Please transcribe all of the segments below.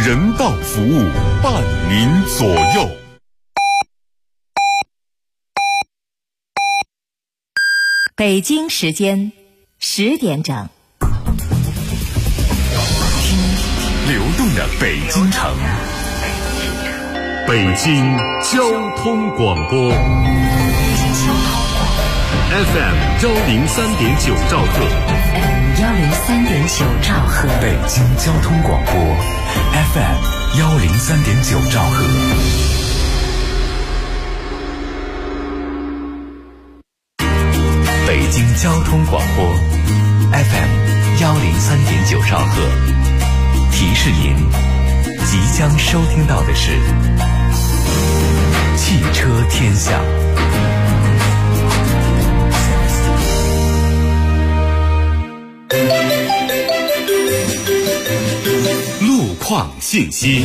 人道服务，伴您左右。 北京时间10点整， 听流动的北京城，北京交通广播 FM 103.9兆赫， 103.9兆赫， 北京交通广播 FM 103.9兆赫。北京交通广播 FM 103.9兆赫，提示您即将收听到的是汽车天下。路况信息。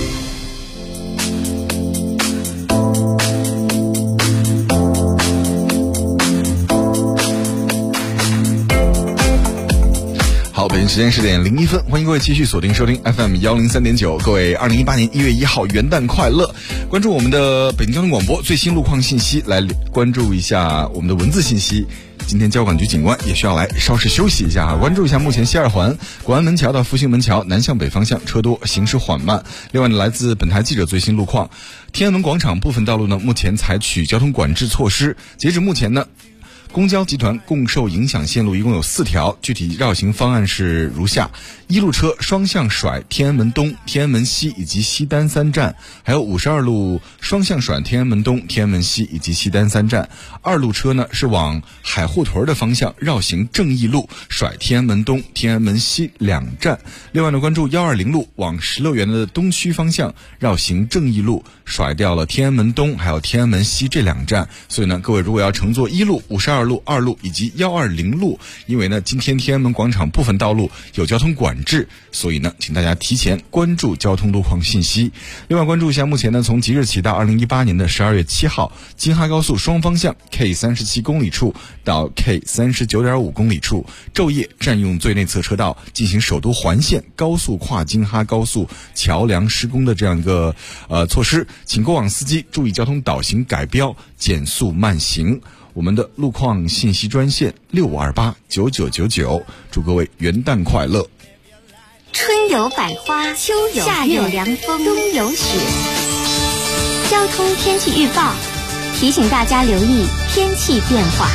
好，北京时间10点01分，欢迎各位继续锁定收听 FM 103.9，各位2018年1月1号元旦快乐！关注我们的北京交通广播最新路况信息，来关注一下我们的文字信息。今天交管局警官也需要来稍事休息一下，关注一下目前西二环广安门桥到复兴门桥南向北方向车多，行驶缓慢。另外呢，来自本台记者最新路况，天安门广场部分道路呢目前采取交通管制措施，截止目前呢，公交集团共受影响线路一共有4条，具体绕行方案是如下：一路车双向甩天安门东、天安门西以及西单3站，还有52路双向甩天安门东、天安门西以及西单3站。2路车呢是往海护屯的方向绕行正义路，甩天安门东、天安门西2站。另外呢，关注120路往石乐园的东区方向绕行正义路，甩掉了天安门东还有天安门西这2站。所以呢，各位如果要乘坐1路、52路、2路以及120路，因为呢今天天安门广场部分道路有交通管制，所以呢请大家提前关注交通路况信息。另外关注一下，目前呢从即日起到2018年的12月7号，京哈高速双方向 K37公里处到 K39.5公里处昼夜占用最内侧车道进行首都环线高速跨京哈高速桥梁施工的这样一个措施，请过往司机注意交通导行改标，减速慢行。我们的路况信息专线65289999，祝各位元旦快乐。 春有百花，秋有夏有凉风，冬有雪。交通天气预报提醒大家留意天气变化。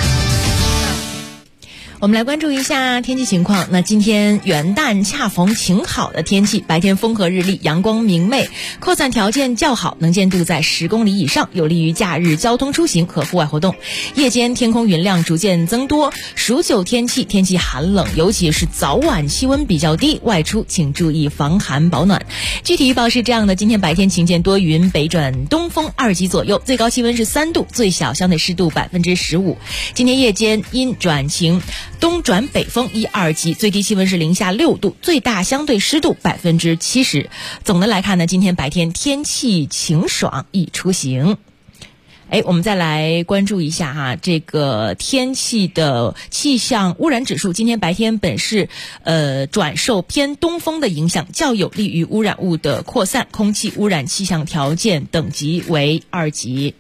我们来关注一下天气情况。那今天元旦恰逢晴好的天气，白天风和日丽，阳光明媚，扩散条件较好，能见度在10公里以上，有利于假日交通出行和户外活动。夜间天空云量逐渐增多，数9天气，天气寒冷，尤其是早晚气温比较低，外出请注意防寒保暖。具体预报是这样的：今天白天晴间多云，北转东风2级左右，最高气温是3度，最小相对湿度15%。今天夜间阴转晴，东转北风1、2级，最低气温是零下6度，最大相对湿度70%。总的来看呢，今天白天天气晴爽，易出行。我们再来关注一下这个天气的气象污染指数。今天白天本市转受偏东风的影响，较有利于污染物的扩散，空气污染气象条件等级为2级。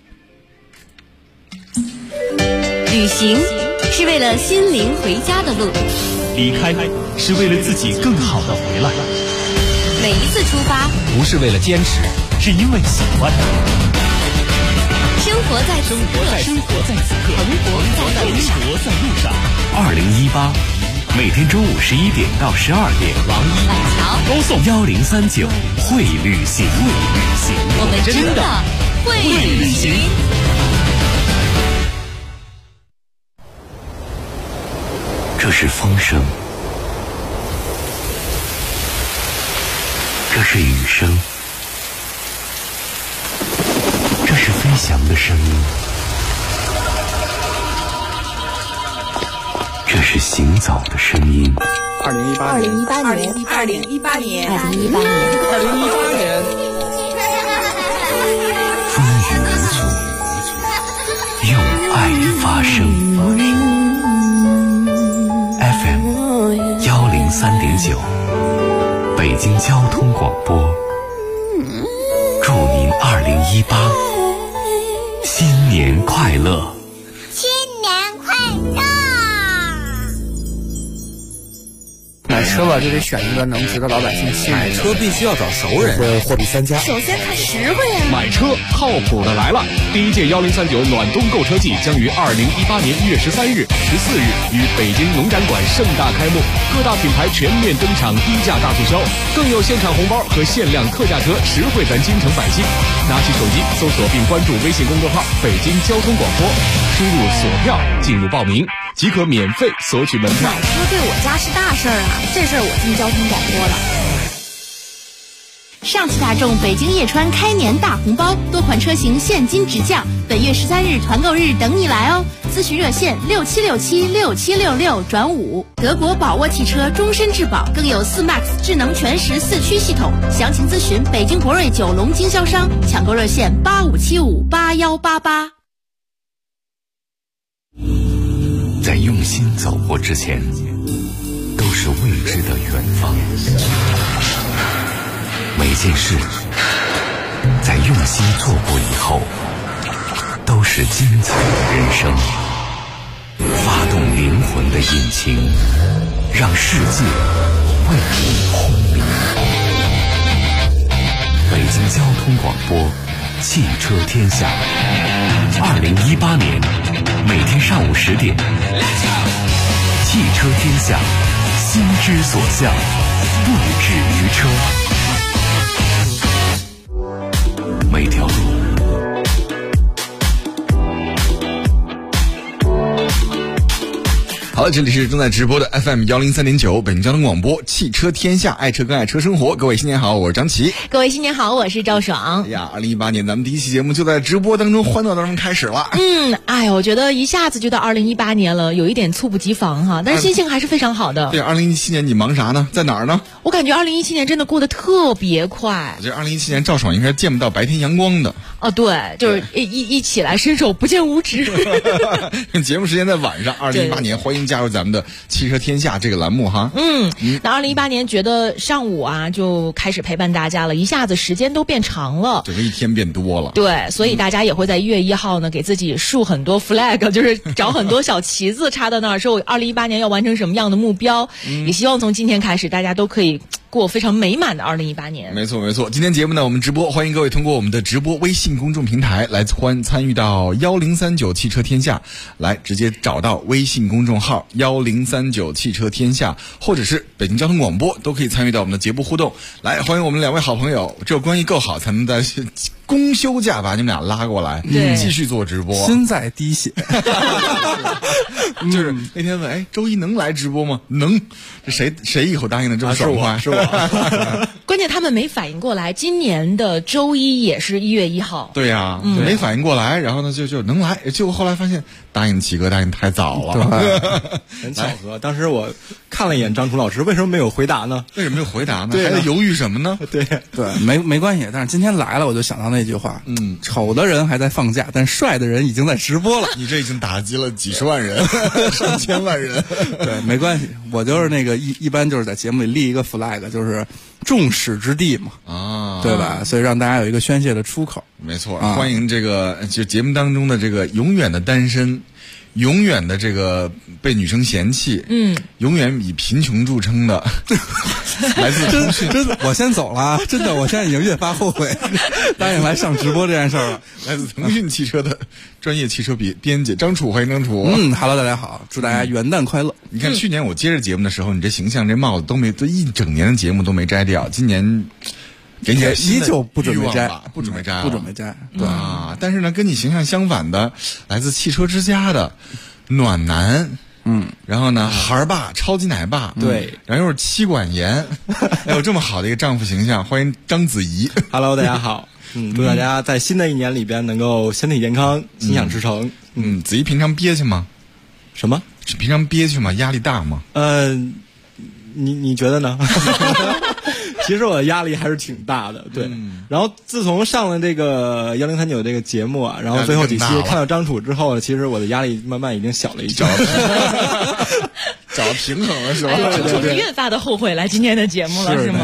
旅行是为了心灵回家的路， 离开是为了自己更好的回来。 每一次出发不是为了坚持，是因为喜欢。 生活在此刻， 生活在此刻， 生活在路上。 2018每天中午11点到12点， 网易板桥高送 1039会旅行， 我们真的会旅行。 这是风声，这是雨声，这是飞翔的声音，这是行走的声音。 2018年， 风雨无阻，用爱发声。FM 103.9，北京交通广播。 车吧，就得选一个能值得老百姓信任。 买车必须要找熟人， 会货比三家。 首先看实惠啊！ 买车靠谱的来了！第一届1039暖冬购车季将于2018年1月13日、14日于北京农展馆盛大开幕，各大品牌全面登场低价大促销，更有现场红包和限量特价车，实惠咱京城百姓。拿起手机搜索并关注微信公众号“北京交通广播”，输入锁票进入报名，即可免费索取门票。 买车对我家是大事儿啊，这事儿我听交通广播了。上汽大众北京叶川开年大红包，多款车型现金直降，本月13日团购日等你来哦！咨询热线67676766转5。德国宝沃汽车终身质保，更有4MAX 智能全时4驱系统。详情咨询北京博瑞九龙经销商，抢购热线85758188。 在用心走过之前，都是未知的远方。每件事在用心做过以后，都是精彩的人生。发动灵魂的引擎，让世界为你轰鸣。北京交通广播，汽车天下。2018年每天上午10点，汽车天下，心之所向，不止于车。每条路， 好了，这里是正在直播的 FM103.9 北京交通广播汽车天下，爱车跟爱车生活。各位新年好，我是张琪。 各位新年好，我是赵爽。 哎呀，2018年咱们第一期节目就在直播当中、欢乐当中开始了。 哎，我觉得一下子就到2018年了，有一点猝不及防哈，但是心情还是非常好的。 对，2017年你忙啥呢？在哪儿呢？ 我感觉2017年真的过得特别快。 我觉得2017年赵爽应该见不到白天阳光的。 哦，对，就是一起来伸手不见五指。 节目时间在晚上。2018年欢迎加入咱们的汽车天下这个栏目哈。 那2018年觉得上午啊就开始陪伴大家了，一下子时间都变长了， 整个一天变多了。 对，所以大家也会在1月1号呢给自己竖很多 flag， 就是找很多小旗子插到那儿，说我2018年要完成什么样的目标。也希望从今天开始大家都可以过非常美满的2018年。 没错没错，今天节目呢我们直播，欢迎各位通过我们的直播微信公众平台来参与到1039汽车天下，来直接找到微信公众号1039汽车天下，或者是北京交通广播，都可以参与到我们的节目互动。来，欢迎我们两位好朋友，只有关系够好才能在公休假把你们俩拉过来，继续做直播。 心在滴血。 就是那天问，哎，周一能来直播吗？能。这谁以后答应的这么爽快？ 是我。 关键他们没反应过来，今年的周一也是1月1号。 对呀，没反应过来，然后呢就能来，结果后来发现答应齐哥答应太早了。 很巧合，当时我看了一眼张楚老师，为什么没有回答呢？ 为什么没有回答呢？还在犹豫什么呢？ 对，没关系。但是今天来了，我就想到那句话，丑的人还在放假，但帅的人已经在直播了。 你这已经打击了几十万人，上千万人。 对，没关系，我就是那个一般就是在节目里立一个 flag， 就是众矢之的嘛，对吧？所以让大家有一个宣泄的出口。 没错，欢迎这个就节目当中的这个永远的单身，永远的这个被女生嫌弃，永远以贫穷著称的，来自腾讯。 真的，我先走了，真的，我现在已经越发后悔答应来上直播这件事儿了。 来自腾讯汽车的专业汽车编辑张楚，欢迎张楚。 Hello， 大家好，祝大家元旦快乐。 你看去年我接着节目的时候，你这形象这帽子都一整年的节目都没摘掉，今年给你依旧不准备摘， 不准备摘， 对啊。但是呢，跟你形象相反的，来自汽车之家的暖男。然后呢，孩儿爸，超级奶爸， 对， 然后又是妻管严，还有这么好的一个丈夫形象，欢迎张子怡。 Hello， 大家好，祝大家在新的一年里边能够身体健康，心想事成。 子怡平常憋屈吗？ 什么？ 是平常憋屈吗？压力大吗？ 你觉得呢？其实我的压力还是挺大的，对。然后自从上了这个1039这个节目啊，然后最后几期看到张楚之后，其实我的压力慢慢已经小了一点， 找到平衡了是吧？ 对，越发的后悔来今天的节目了，是吗？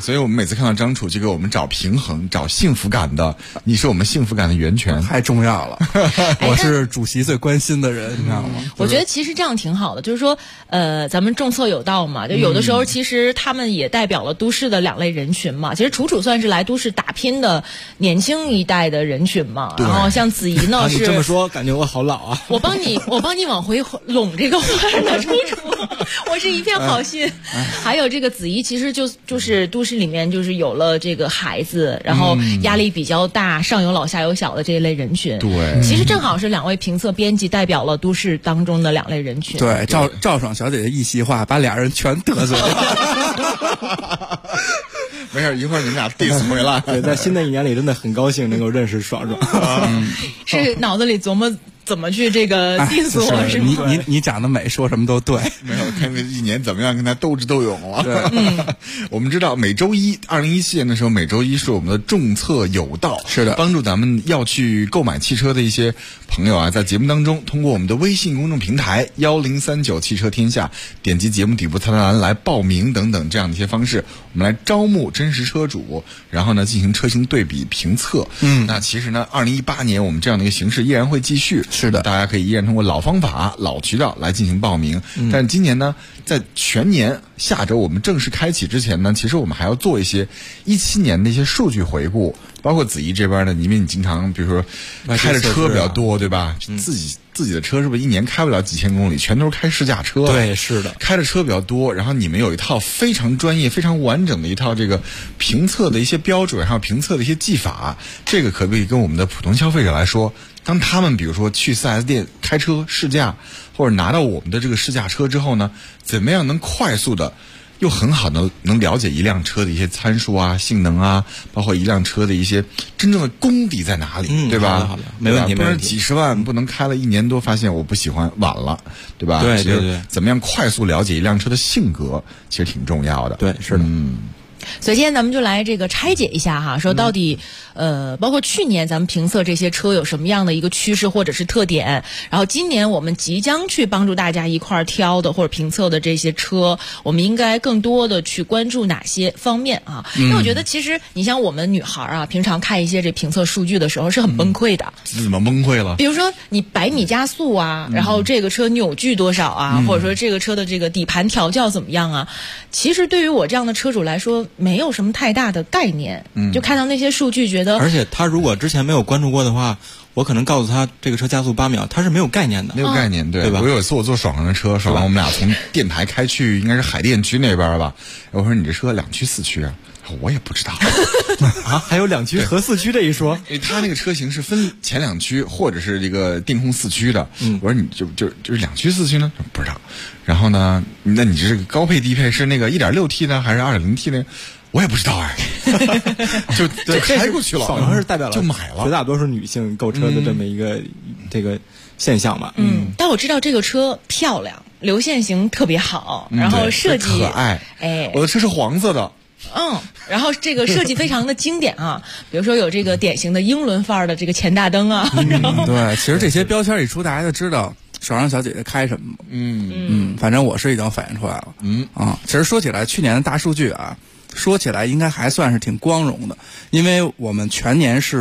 所以我们每次看到张楚就给我们找平衡、找幸福感的，你是我们幸福感的源泉， 太重要了。我是主席最关心的人，你知道吗？ 我觉得其实这样挺好的，就是说，咱们政策有道嘛，就有的时候其实他们也代表了都市的两类人群嘛。其实楚算是来都市打拼的年轻一代的人群嘛。然后像子怡呢是， 你这么说，感觉我好老啊。 我帮你往回拢这个话呢，楚，我是一片好心。还有这个子怡，其实就是都市里面就是有了这个孩子，然后压力比较大，上有老下有小的这一类人群。 对， 其实正好是两位评测编辑代表了都市当中的两类人群。 对，赵爽小姐姐一席话把俩人全得罪了。 没事，一会儿你们俩 diss 回来。 对，在新的一年里，真的很高兴能够认识爽爽。 是脑子里琢磨怎么去这个 diss 我是吗？ 你长得美，说什么都对。 没有，看这一年怎么样跟他斗智斗勇了。我们知道每周一，2017年的时候，每周一是我们的众策有道， 是的， 帮助咱们要去购买汽车的一些朋友啊，在节目当中通过我们的微信公众平台1039汽车天下，点击节目底部菜单栏来报名等等这样的一些方式，我们来招募真实车主，然后呢进行车型对比评测。那其实呢，2018年我们这样的一个形式依然会继续。 是的， 大家可以依然通过老方法、老渠道来进行报名。但是今年呢，在全年下周我们正式开启之前呢，其实我们还要做一些17年的一些数据回顾，包括子怡这边呢，因为你经常比如说开的车比较多，对吧？自己的车是不是一年开不了几千公里，全都是开试驾车？ 对，是的， 开的车比较多，然后你们有一套非常专业、非常完整的一套这个评测的一些标准，还有评测的一些技法，这个可不可以跟我们的普通消费者来说，当他们比如说去 4S 店开车试驾，或者拿到我们的这个试驾车之后呢，怎么样能快速的又很好的能了解一辆车的一些参数啊、性能啊，包括一辆车的一些真正的功底在哪里，对吧？ 好的，没问题， 不然几十万不能开了1年多，发现我不喜欢，晚了，对吧？ 对， 怎么样快速了解一辆车的性格，其实挺重要的。 对，是的， 所以今天咱们就来这个拆解一下哈，说到底，包括去年咱们评测这些车有什么样的一个趋势或者是特点，然后今年我们即将去帮助大家一块儿挑的或者评测的这些车，我们应该更多的去关注哪些方面啊？因为我觉得其实你像我们女孩啊，平常看一些这评测数据的时候是很崩溃的。 怎么崩溃了？ 比如说你100米加速啊，然后这个车扭矩多少啊，或者说这个车的这个底盘调教怎么样啊？其实对于我这样的车主来说，没有什么太大的概念，就看到那些数据觉得， 而且他如果之前没有关注过的话，我可能告诉他这个车加速8秒，他是没有概念的， 没有概念，对吧？ 我有一次我坐爽爽的车，爽爽我们俩从电台开去应该是海淀区那边吧，我说你这车2驱4驱啊？我也不知道啊，还有2驱和4驱这一说， 因为他那个车型是分前2驱或者是这个电控4驱的。我说你就是2驱4驱呢？不知道。然后呢，那你这个高配低配是那个 1.6T 呢，还是 2.0T 呢？我也不知道哎，就开过去了。 爽爽是代表了就买了， 绝大多数女性购车的这么一个这个现象嘛。 但我知道这个车漂亮，流线型特别好，然后设计可爱。我的车是黄色的。 然后这个设计非常的经典啊，比如说有这个典型的英伦范儿的这个前大灯啊。 对，其实这些标签一出，大家就知道爽爽小姐姐开什么。反正我是已经反映出来了。其实说起来，去年的大数据啊，说起来应该还算是挺光荣的，因为我们全年是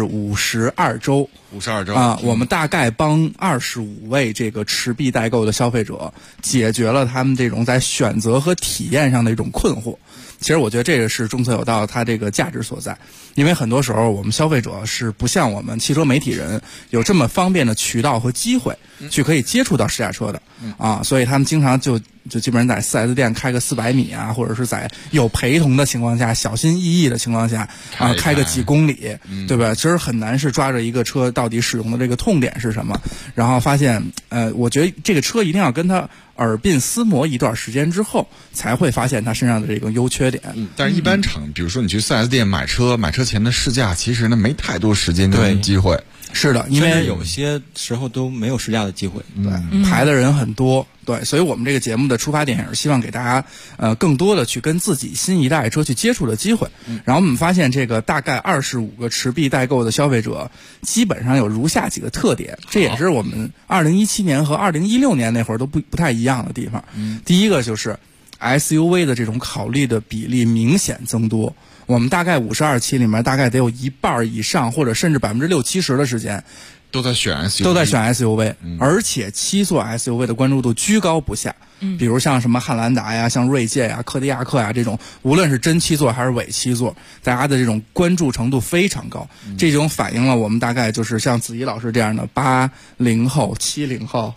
52周啊，我们大概帮25位这个持币代购的消费者解决了他们这种在选择和体验上的一种困惑。其实我觉得这个是众策有道它这个价值所在，因为很多时候我们消费者是不像我们汽车媒体人有这么方便的渠道和机会去可以接触到试驾车的所以他们经常就基本上在 4S 店开个400米啊，或者是在有陪同的情况下，小心翼翼的情况下开个几公里，对吧？其实很难是抓着一个车到底使用的这个痛点是什么，然后发现我觉得这个车一定要跟它耳鬓厮磨一段时间之后，才会发现它身上的这个优缺点。 但是一般比如说你去 4S 店买车前的试驾，其实呢没太多时间跟机会。 是的，因为有些时候都没有试驾的机会， 对，排的人很多，对，所以我们这个节目的出发点也是希望给大家更多的去跟自己新一代车去接触的机会。然后我们发现这个大概25个持币代购的消费者，基本上有如下几个特点，这也是我们2017年和2016年那会儿都不太一样的地方。第一个就是 SUV 的这种考虑的比例明显增多我们大概52期里面大概得有一半以上，或者甚至60%-70%的时间都在选 SUV， 而且7座 SUV 的关注度居高不下。比如像什么汉兰达呀、像锐界呀、柯迪亚克呀这种，无论是真7座还是伪7座，大家的这种关注程度非常高。这种反映了我们大概就是像子怡老师这样的80后、70后、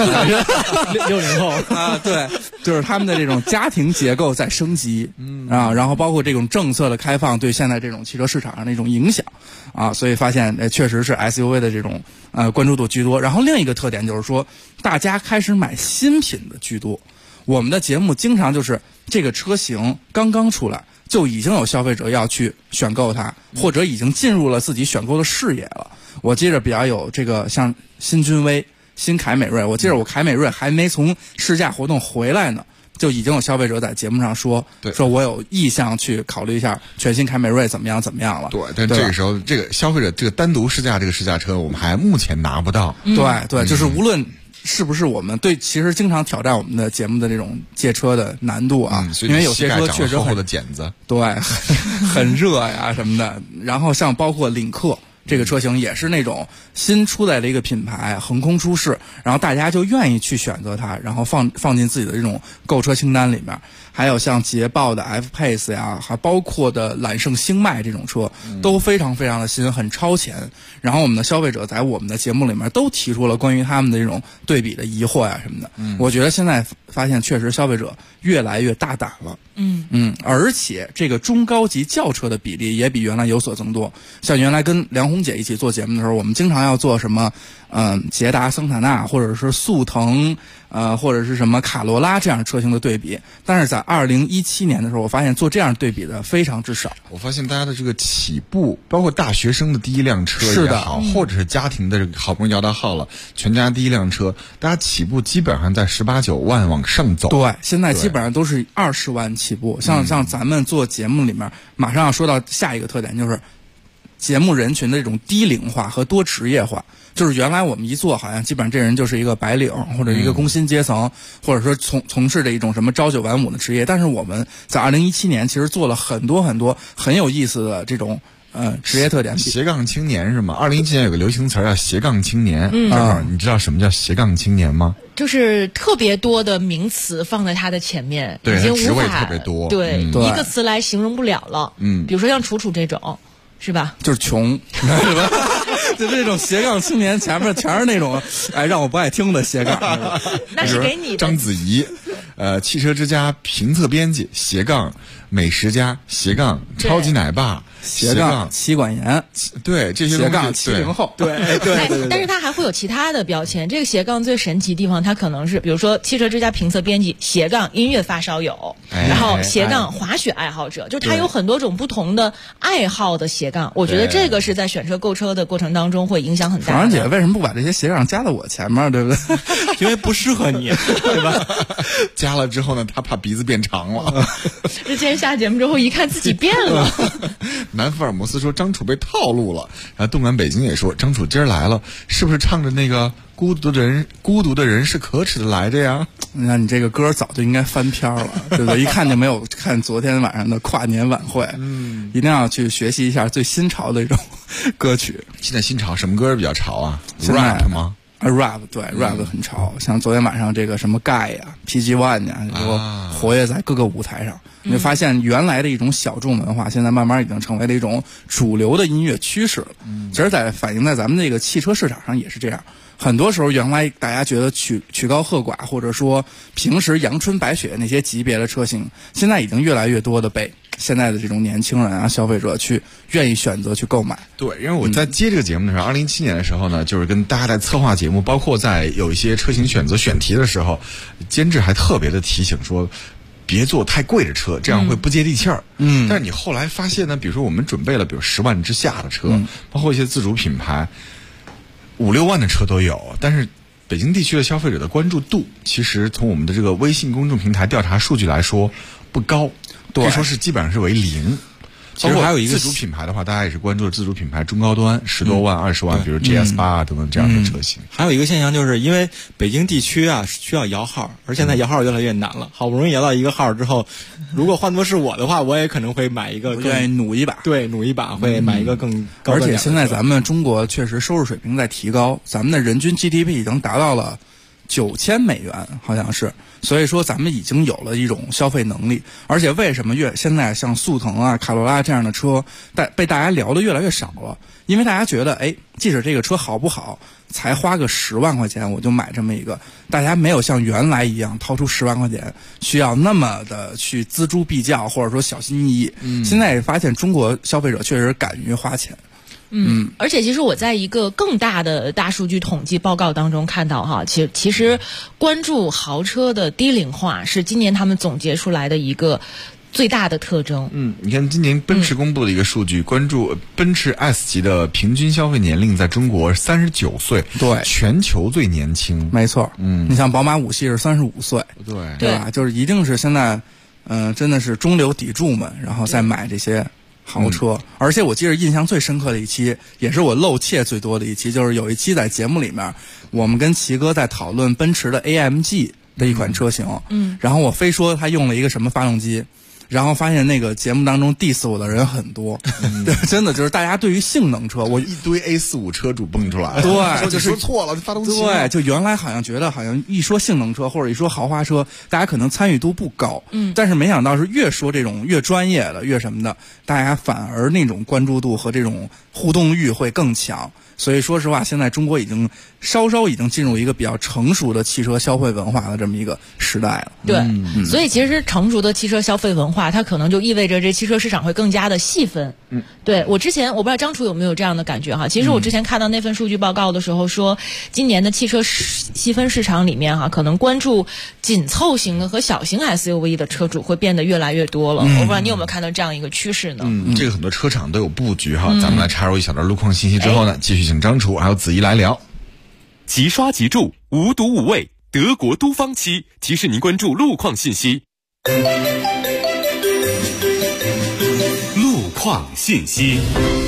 60后啊，对，就是他们的这种家庭结构在升级然后包括这种政策的开放对现在这种汽车市场上的一种影响啊，所以发现确实是 SUV 的这种关注度居多。然后另一个特点就是说，大家开始买新品的居多。我们的节目经常就是这个车型刚刚出来，就已经有消费者要去选购它，或者已经进入了自己选购的视野了。我记着比较有这个像新君威、新凯美瑞，我记着我凯美瑞还没从试驾活动回来呢，就已经有消费者在节目上说我有意向去考虑一下全新凯美瑞怎么样了。 对，但这个时候这个消费者这个单独试驾这个试驾车，我们还目前拿不到。 对，就是无论是不是我们其实经常挑战我们的节目的这种借车的难度啊，因为有些车确实厚的茧子， 对，很热呀什么的。然后像包括领克这个车型也是那种新出来的一个品牌，横空出世，然后大家就愿意去选择它，然后放进自己的这种购车清单里面。还有像捷豹的 F-Pace 呀，还包括的揽胜星脉这种车，都非常非常的新，很超前。然后我们的消费者在我们的节目里面都提出了关于他们的这种对比的疑惑呀什么的。我觉得现在发现确实消费者越来越大胆了。而且这个中高级轿车的比例也比原来有所增多。像原来跟梁红姐一起做节目的时候，我们经常要做什么捷达、桑塔纳，或者是速腾，或者是什么卡罗拉这样车型的对比。但是在2017年的时候，我发现做这样对比的非常之少。 我发现大家的这个起步，包括大学生的第一辆车也好，或者是家庭的好不容易摇到号了，全家第一辆车，大家起步基本上在18、19万往上走。 对，现在基本上都是20万起步。像咱们做节目里面，马上要说到下一个特点，就是节目人群的这种低龄化和多职业化。就是原来我们一做，好像基本上这人就是一个白领或者一个工薪阶层，或者说从事着一种什么朝9晚5的职业。但是我们在2017年其实做了很多很多很有意思的这种职业特点。 斜杠青年是吗？2017年有个流行词叫斜杠青年。你知道什么叫斜杠青年吗？ 就是特别多的名词放在它的前面，已经职位特别多， 对，一个词来形容不了了。比如说像楚楚这种，是吧？ 就是穷，是吧？就这种斜杠青年前面全是那种让我不爱听的斜杠。 那是给你的。 章子怡，汽车之家评测编辑斜杠，美食家斜杠，超级奶爸斜杠，妻管严， 对，这些斜杠70后，对。 但是它还会有其他的标签。这个斜杠最神奇的地方，它可能是比如说汽车之家评测编辑斜杠音乐发烧友，然后斜杠滑雪爱好者，就是它有很多种不同的爱好的斜杠。我觉得这个是在选车购车的过程当中会影响很大的。 爽姐为什么不把这些斜杠加到我前面，对不对？ 因为不适合你，对吧？ 加了之后呢，他怕鼻子变长了。 之前下节目之后一看自己变了。 南福尔摩斯说张楚被套路了，然后动感北京也说张楚今儿来了，是不是唱着那个孤独的人是可耻的来着呀？ 那你这个歌早就应该翻篇了，对不对？一看就没有看昨天晚上的跨年晚会。一定要去学习一下最新潮的一种歌曲。 现在新潮什么歌比较潮啊 ？rap 吗 ？rap 对 rap 很潮，像昨天晚上这个什么 Guy 呀、PG One 呀，都活跃在各个舞台上。你会发现原来的一种小众文化，现在慢慢已经成为了一种主流的音乐趋势了。其实在反映在咱们这个汽车市场上也是这样。很多时候原来大家觉得曲高和寡，或者说平时阳春白雪那些级别的车型，现在已经越来越多的被现在的这种年轻人啊消费者去愿意选择去购买。 对，因为我在接这个节目的时候，2017年的时候呢，就是跟大家在策划节目，包括在有一些车型选择选题的时候，监制还特别的提醒说别做太贵的车，这样会不接地气儿。但是你后来发现呢，比如说我们准备了比如10万之下的车，包括一些自主品牌5、6万的车都有，但是北京地区的消费者的关注度，其实从我们的这个微信公众平台调查数据来说不高，可以说是基本上是为0。 其实还有一个自主品牌的话，大家也是关注的自主品牌中高端10多万、20万，比如 GS8啊等等这样的车型。 还有一个现象就是因为北京地区啊需要摇号，而现在摇号越来越难了。好不容易摇到一个号之后，如果换作是我的话，我也可能会买一个， 愿意努一把。 对，努一把会买一个更高的。 而且现在咱们中国确实收入水平在提高，咱们的人均 GDP 已经达到了9000美元，好像是。所以说咱们已经有了一种消费能力。而且为什么现在像速腾啊、卡罗拉这样的车被大家聊的越来越少了？因为大家觉得即使这个车好不好，才花个10万块钱我就买这么一个，大家没有像原来一样掏出10万块钱需要那么的去锱铢必较，或者说小心翼翼。现在也发现中国消费者确实敢于花钱。 而且其实我在一个更大的大数据统计报告当中看到哈，其实关注豪车的低龄化是今年他们总结出来的一个最大的特征。 你看今年奔驰公布的一个数据，关注奔驰 S 级的平均消费年龄在中国39岁， 对， 全球最年轻。 没错，你像宝马5系是35岁，对吧？就是一定是现在，真的是中流砥柱们，然后再买这些豪车。而且我记得印象最深刻的一期，也是我露怯最多的一期，就是有一期在节目里面，我们跟齐哥在讨论奔驰的 AMG 的一款车型，然后我非说他用了一个什么发动机。然后发现那个节目当中 diss 我的人很多，对，真的就是大家对于性能车，我一堆 A45 车主蹦出来， 对， 就是说错了，发动机， 对，就原来好像觉得好像一说性能车或者一说豪华车，大家可能参与度不高，但是没想到是越说这种越专业的越什么的，大家反而那种关注度和这种互动欲会更强。所以说实话，现在中国已经稍稍已经进入一个比较成熟的汽车消费文化的这么一个时代了。 对，所以其实成熟的汽车消费文化，它可能就意味着这汽车市场会更加的细分。对，我不知道张楚有没有这样的感觉哈。其实我之前看到那份数据报告的时候说，今年的汽车细分市场里面哈，可能关注紧凑型的和小型 SUV 的车主会变得越来越多了。我不知道你有没有看到这样一个趋势呢？ 这个很多车厂都有布局哈。咱们来插入一小段路况信息之后呢，继续请张楚还有子怡来聊。 即刷即住，无毒无味，德国都方漆提示您关注路况信息。路况信息。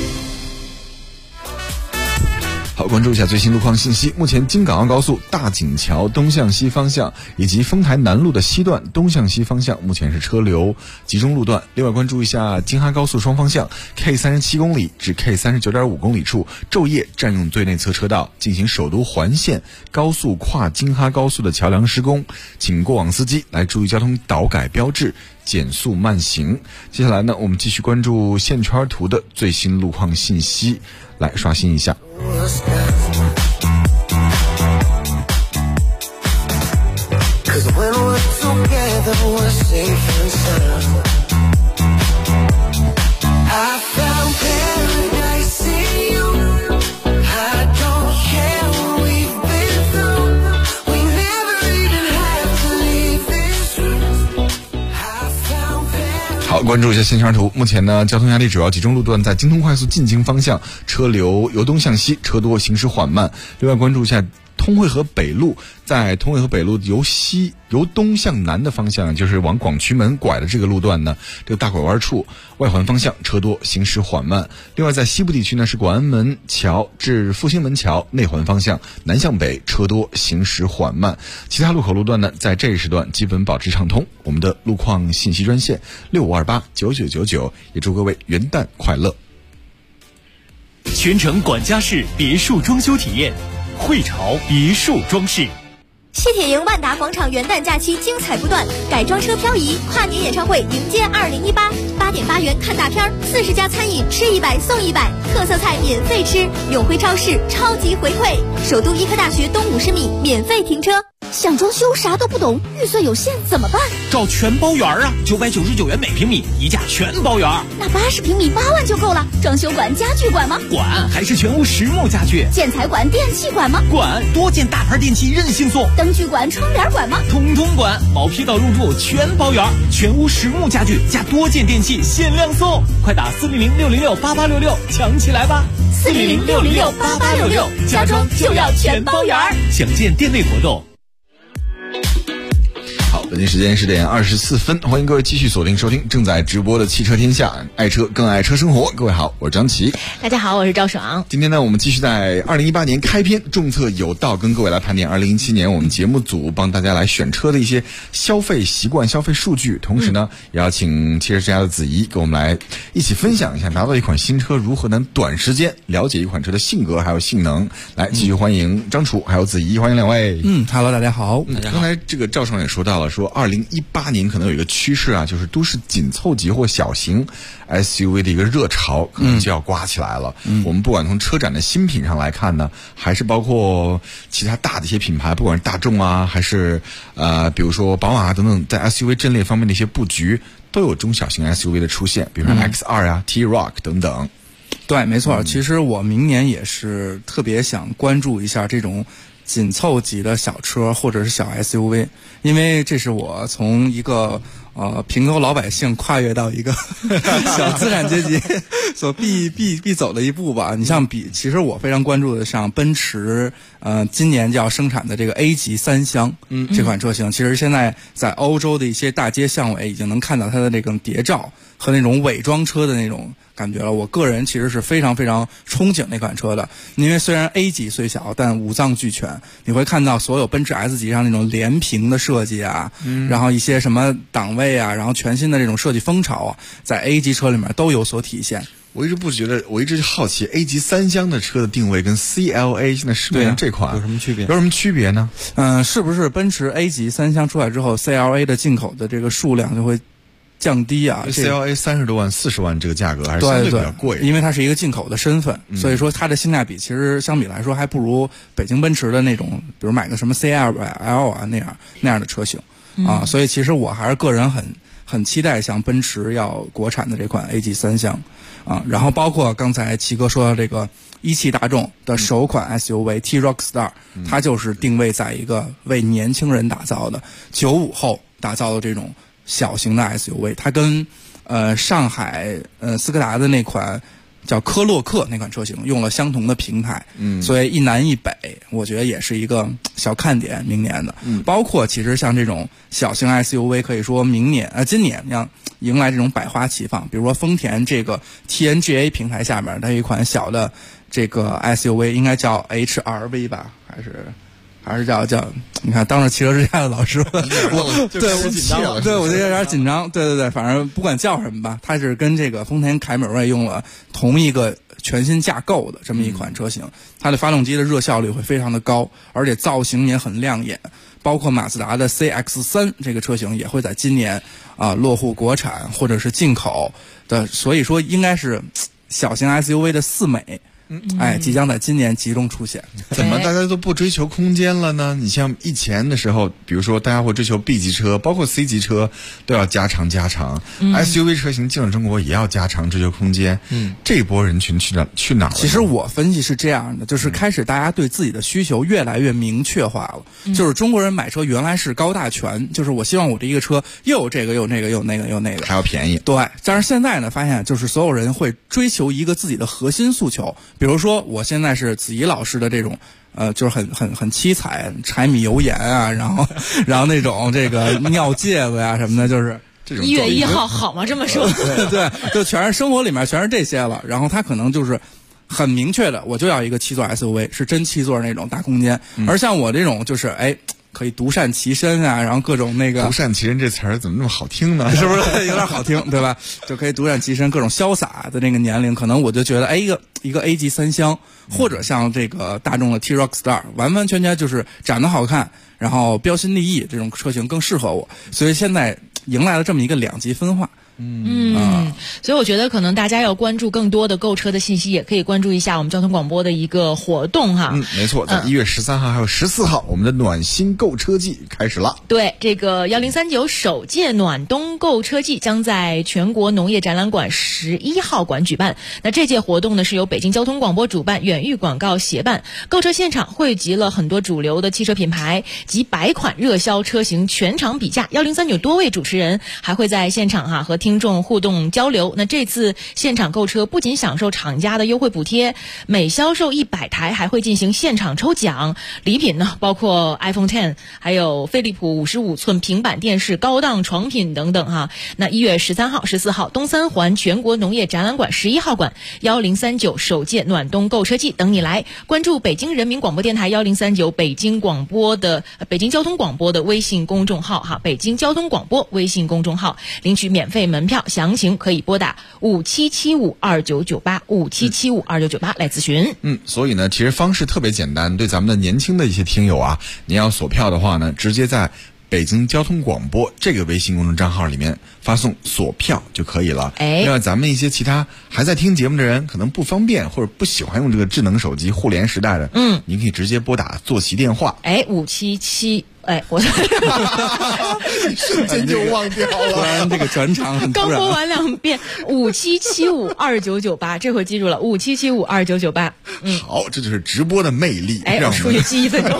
好，关注一下最新路况信息。目前京港澳高速大井桥东向西方向以及丰台南路的西段东向西方向目前是车流集中路段。另外关注一下京哈高速双方向 K37公里至 K39.5公里处昼夜占用最内侧车道进行首都环线高速跨京哈高速的桥梁施工，请过往司机来注意交通导改标志，减速慢行。接下来呢，我们继续关注线圈图的最新路况信息，来刷新一下。好，关注一下线圈图。目前呢，交通压力主要集中路段在京通快速进京方向，车流由东向西，车多，行驶缓慢。另外关注一下通惠河北路，在通惠河北路由东向南的方向，就是往广渠门拐的这个路段呢，这个大拐弯处外环方向车多，行驶缓慢。另外在西部地区呢，是广安门桥至复兴门桥内环方向南向北车多，行驶缓慢。其他路口路段呢，在这一时段基本保持畅通。我们的路况信息专线65289999，也祝各位元旦快乐。 全程管家式别墅装修体验，汇潮别墅装饰。 西铁营万达广场元旦假期精彩不断，改装车漂移，跨年演唱会迎接2018，8点8元看大片，40家餐饮吃100送100，特色菜免费吃，永辉超市超级回馈，首都医科大学东50米免费停车。想装修啥都不懂，预算有限怎么办？ 找全包圆啊，999元每平米，一价全包圆。 那80平米8万就够了。装修馆、家具馆吗？ 管，还是全屋实木家具。 建材馆、电器馆吗？ 管，多件大牌电器任性送。 灯具馆、窗帘馆吗？ 通通管，毛坯到入住全包圆，全屋实木家具加多件电器限量送，快打400-606-8866抢起来吧！400-606-8866，家装就要全包圆。详见店内活动。 北京时间10点24分，欢迎各位继续锁定收听正在直播的汽车天下，爱车更爱车生活。各位好，我是张琪。 大家好，我是赵爽。 今天呢，我们继续在2018年开篇，重策有道，跟各位来盘点2017年我们节目组帮大家来选车的一些消费习惯、消费数据。同时呢，也要请汽车之家的子怡跟我们来一起分享一下，拿到一款新车如何能短时间了解一款车的性格还有性能。来，继续欢迎张楚还有子怡，欢迎两位。 Hello， 大家好。 刚才这个赵爽也说到了，说2018年可能有一个趋势啊，就是都市紧凑级或小型 SUV 的一个热潮可能就要刮起来了。我们不管从车展的新品上来看呢，还是包括其他大的一些品牌，不管是大众啊，还是比如说宝马等等，在 SUV 阵列方面的一些布局，都有中小型 SUV 的出现，比如说 X2 啊、T-Roc 等等。 对，没错。其实我明年也是特别想关注一下这种紧凑级的小车或者是小 SUV， 因为这是我从一个平头老百姓跨越到一个小资产阶级所必走的一步吧。你像其实我非常关注的像奔驰今年就要生产的这个 A 级3厢这款车型，其实现在在欧洲的一些大街巷尾已经能看到它的那种谍照和那种伪装车的那种感觉了。我个人其实是非常非常憧憬那款车的，因为虽然 A 级虽小，但五脏俱全。你会看到所有奔驰 S 级上那种连屏的设计啊，然后一些什么档位啊，然后全新的这种设计风潮啊，在 A 级车里面都有所体现。 我一直好奇 A 级3厢的车的定位跟 CLA 现在市面上这款有什么区别？ 有什么区别呢？ 是不是奔驰 A 级3厢出来之后 CLA 的进口的这个数量就会降低啊？ CLA 30多万、40万这个价格还是相对比较贵， 因为它是一个进口的身份，所以说它的性价比其实相比来说还不如北京奔驰的那种，比如买个什么 C200L 啊那样的车型啊。所以其实我还是个人很期待像奔驰要国产的这款 A 级3厢啊。然后包括刚才齐哥说的这个一汽大众的首款 SUV T-Roc Star，它就是定位在一个为年轻人打造的95后打造的这种小型的 SUV， 它跟上海斯柯达的那款叫科洛克那款车型用了相同的平台，所以一南一北，我觉得也是一个小看点。明年的，包括其实像这种小型 SUV， 可以说今年要迎来这种百花齐放。比如说丰田这个 TNGA 平台下面，它有一款小的这个 SUV， 应该叫 HRV 吧，还是叫，你看当着汽车之家的老师，我就有点紧张。对，反正不管叫什么吧，它是跟这个丰田凯美瑞用了同一个全新架构的这么一款车型，它的发动机的热效率会非常的高，而且造型也很亮眼。包括马自达的 CX-3 这个车型也会在今年落户国产或者是进口的，所以说应该是小型 SUV 的4美。即将在今年集中出现。 怎么大家都不追求空间了呢？你像以前的时候，比如说大家会追求 B 级车，包括 C 级车都要加长，SUV 车型进了中国也要加长，追求空间。这一波人群去哪了？ 其实我分析是这样的，就是开始大家对自己的需求越来越明确化了。就是中国人买车原来是高大全，就是我希望我这一个车又有这个又有那个又有那个又有那个， 还要便宜。 对，但是现在呢，发现就是所有人会追求一个自己的核心诉求。比如说，我现在是子怡老师的这种，就是很七彩，柴米油盐啊，然后那种这个尿介子呀什么的，就是 1月1号好吗？这么说， 对，就全是生活里面全是这些了。然后他可能就是很明确的，我就要一个7座 SUV， 是真7座那种大空间。而像我这种就是可以独善其身啊，然后各种那个独善其身这词儿怎么那么好听呢？ 是不是有点好听，对吧？就可以独善其身，各种潇洒的那个年龄，可能我就觉得，一个 A 级3厢，或者像这个大众的 T-Roc Star， 完完全全就是长得好看，然后标新立异，这种车型更适合我。所以现在迎来了这么一个2极分化。 所以我觉得可能大家要关注更多的购车的信息，也可以关注一下我们交通广播的一个活动哈。 没错，在1月13号还有14号，我们的暖心购车季开始了。 对，这个1039首届暖冬购车季将在全国农业展览馆11号馆举办。那这届活动呢是由北京交通广播主办，远域广告协办。购车现场汇集了很多主流的汽车品牌及100款热销车型全场比价。1039多位主持人还会在现场和听听众互动交流。那这次现场购车不仅享受厂家的优惠补贴，每销售100台还会进行现场抽奖，礼品呢包括 iPhone X， 还有飞利浦55寸平板电视、高档床品等等哈。那1月13号、14号，东三环全国农业展览馆11号馆1039首届暖冬购车季等你来。关注北京人民广播电台1039北京交通广播的微信公众号哈，北京交通广播微信公众号领取免费门票，详情可以拨打5775299857752998来咨询。 所以呢，其实方式特别简单，对咱们的年轻的一些听友啊，您要锁票的话呢，直接在北京交通广播这个微信公众账号里面发送锁票就可以了。另外咱们一些其他还在听节目的人可能不方便或者不喜欢用这个智能手机互联时代的，您可以直接拨打座席电话 577我瞬间就忘掉了， 突然这个转场很突然。 刚播完2遍，57752998，这回记住了，57752998。 好，这就是直播的魅力。 我出去记1分钟。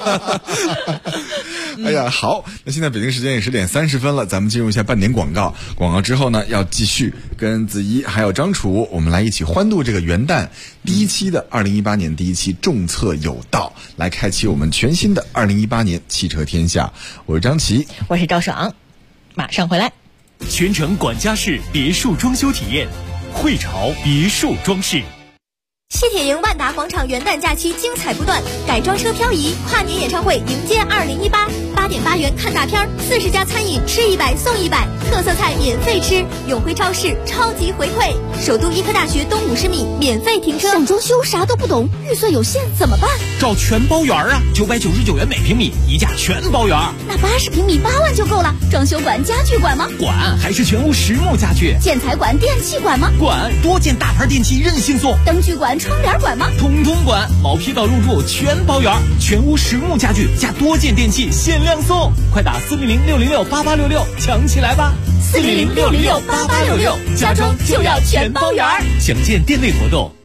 哎呀，好，那现在北京时间也10点30分了，咱们进入一下半点广告。广告之后呢，要继续跟子怡还有张楚，我们来一起欢度这个元旦第一期的2018年第一期重策有道，来开启我们全新的2018年汽车天下。我是张琪， 我是赵爽，马上回来。 全程管家式别墅装修体验，汇潮别墅装饰。 西铁营万达广场元旦假期精彩不断，改装车漂移，跨年演唱会迎接2018，8点8元看大片，40家餐饮吃100送100，特色菜免费吃，永辉超市超级回馈，首都医科大学东50米免费停车。 想装修啥都不懂，预算有限怎么办？ 找全包园啊，999元每平米，一价全包园。 那80平米8万就够了。装修馆、家具馆吗？ 管，还是全屋实木家具。 建材馆、电器馆吗？ 管，多件大牌电器任性送。 灯具馆、窗帘馆吗？ 通通管，毛坯到入住全包圆，全屋实木家具加多件电器限量送，快打400-606-8866抢起来吧！400-606-8866，家装就要全包圆。详见店内活动。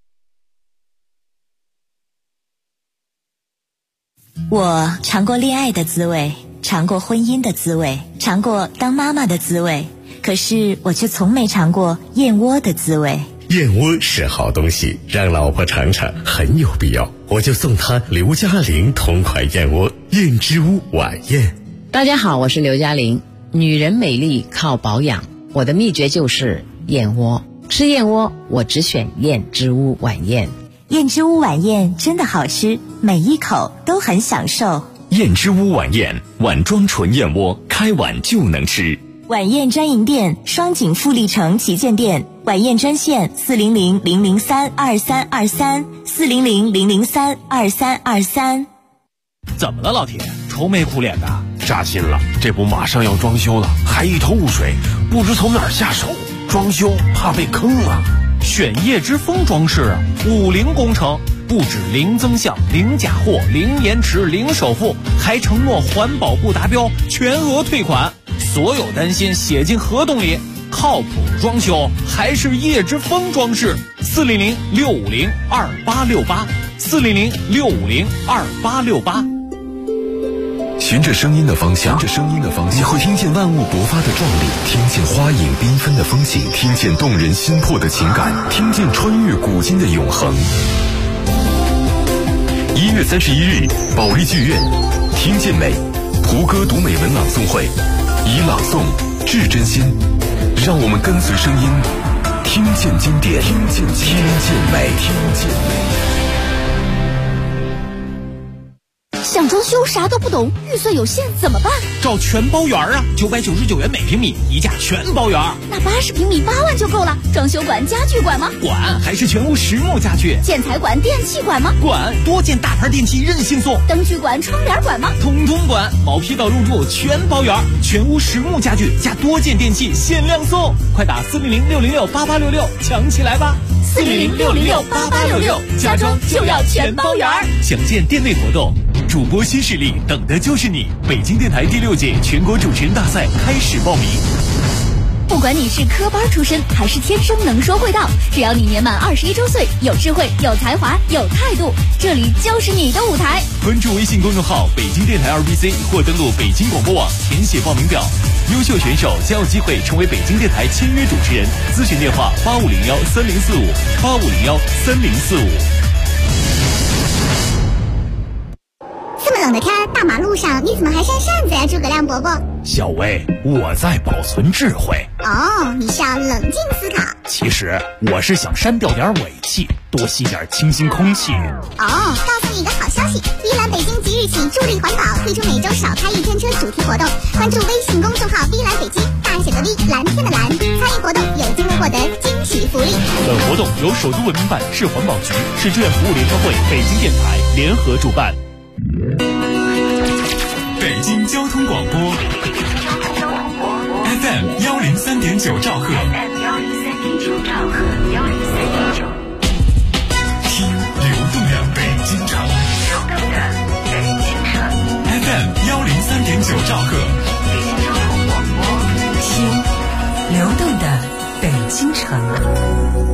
我尝过恋爱的滋味，尝过婚姻的滋味，尝过当妈妈的滋味，可是我却从没尝过燕窝的滋味。 燕窝是好东西，让老婆尝尝很有必要，我就送她刘嘉玲同款燕窝燕之屋晚宴。 大家好，我是刘嘉玲。女人美丽靠保养，我的秘诀就是燕窝。吃燕窝我只选燕之屋晚宴。 燕之屋晚宴真的好吃，每一口都很享受。 燕之屋晚宴，碗装纯燕窝，开碗就能吃。 晚宴专营店：双井富力城旗舰店。晚宴专线400-003-2323，400-003-2323。 怎么了，老铁？愁眉苦脸的？ 扎心了，这不马上要装修了，还一头雾水，不知从哪儿下手。装修怕被坑了。 选叶之峰装饰，50工程，不止零增项、零假货、零延迟、零首付，还承诺环保不达标全额退款。所有担心写进合同里，靠谱装修还是叶之峰装饰。400-650-2868，400-650-2868。 循着声音的方向，你会听见万物勃发的壮丽，听见花影缤纷的风景，听见动人心魄的情感，听见穿越古今的永恒。1月31日，保利剧院，听见美，胡歌读美文朗诵会，以朗诵致真心，让我们跟随声音，听见经典，听见美。 想装修啥都不懂，预算有限怎么办？ 找全包圆啊，999元每平米，一价全包圆。 那80平米8万就够了。装修馆、家具馆吗？ 管，还是全屋实木家具。 建材馆、电器馆吗？ 管，多件大牌电器任性送。 灯具馆、窗帘馆吗？ 通通管，毛坯到入住全包圆，全屋实木家具加多件电器限量送，快打400-606-8866抢起来吧！400-606-8866，家装就要全包圆。详见店内活动。主播新势力，等的就是你！北京电台第6届全国主持人大赛开始报名。 不管你是科班出身还是天生能说会道，只要你年满21周岁，有智慧、有才华、有态度，这里就是你的舞台。 关注微信公众号北京电台 RBC 或登录北京广播网填写报名表，优秀选手将有机会成为北京电台签约主持人。咨询电话8501304585013045。 这么冷的天，大马路上你怎么还扇扇子呀，诸葛亮伯伯？ 小薇，我在保存智慧。 哦，你是要冷静思考。 其实我是想删掉点尾气，多吸点清新空气。 哦，告诉你一个好消息，碧蓝北京即日起助力环保，推出每周少开1天车主题活动。关注微信公众号碧蓝北京，大写的 V， 蓝天的蓝，参与活动有机会获得惊喜福利。 本活动由首都文明办、市环保局、市志愿服务联合会、北京电台联合主办。 北京交通广播 FM 103.9兆赫，听流动的北京城。FM 103.9兆赫， 听流动的北京城。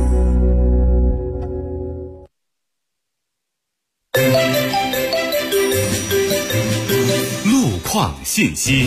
况信息。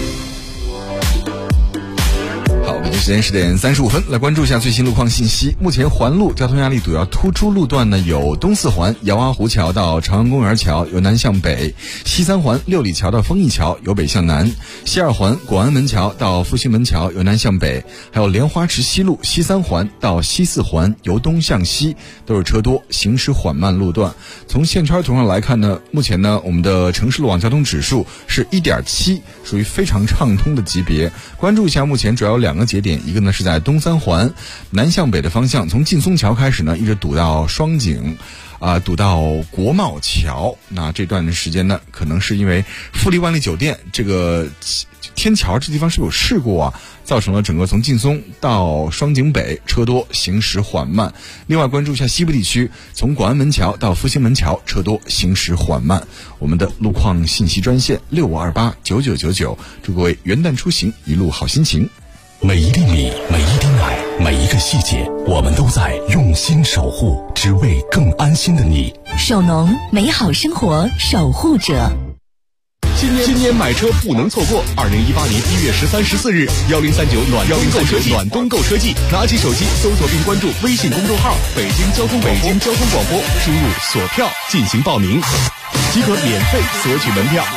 好，北京时间10点35分，来关注一下最新路况信息。目前环路交通压力主要突出路段呢，有东四环姚洼湖桥到朝阳公园桥由南向北，西三环六里桥到丰益桥由北向南，西二环广安门桥到复兴门桥由南向北，还有莲花池西路西三环到西四环由东向西都是车多，行驶缓慢路段。从线圈图上来看呢，目前呢我们的城市路网交通指数是 1.7， 属于非常畅通的级别。关注一下目前主要有2个节点，一个呢是在东三环南向北的方向，从劲松桥开始呢一直堵到双井，堵到国贸桥。那这段的时间呢，可能是因为富力万丽酒店这个天桥这地方是有事故啊，造成了整个从劲松到双井北车多，行驶缓慢。另外关注一下西部地区，从广安门桥到复兴门桥车多，行驶缓慢。我们的路况信息专线65289999，祝各位元旦出行一路好心情。 每一粒米，每一滴奶，每一个细节，我们都在用心守护，只为更安心的你。 首农，美好生活守护者。 新年买车不能错过！2018年1月13、14日，1039暖冬购车季，拿起手机搜索并关注微信公众号“北京交通广播”，输入锁票进行报名，即可免费索取门票。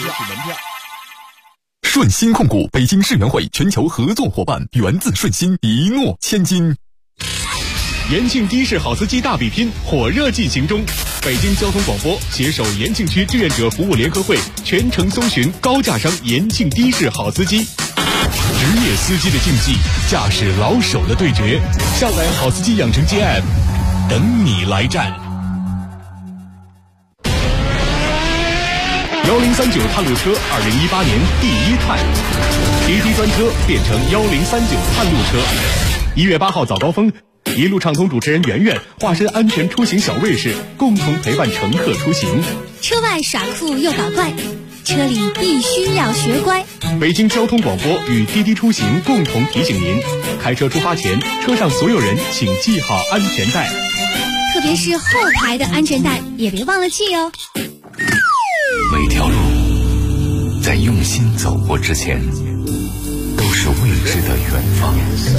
顺鑫控股北京世园会全球合作伙伴，源自顺鑫，一诺千金。 延庆的士好司机大比拼火热进行中，北京交通广播携手延庆区志愿者服务联合会，全程搜寻高价商延庆的士好司机，职业司机的竞技，驾驶老手的对决。下载好司机养成机 App， 等你来战。1039探路车2018年第1探，滴滴专车变成1039探路车。1月8号早高峰，一路畅通主持人圆圆化身安全出行小卫士，共同陪伴乘客出行。 车外耍酷又搞怪，车里必须要学乖。 北京交通广播与滴滴出行共同提醒您：开车出发前，车上所有人请系好安全带， 特别是后排的安全带也别忘了系哦。 每条路在用心走过之前，都是未知的远方。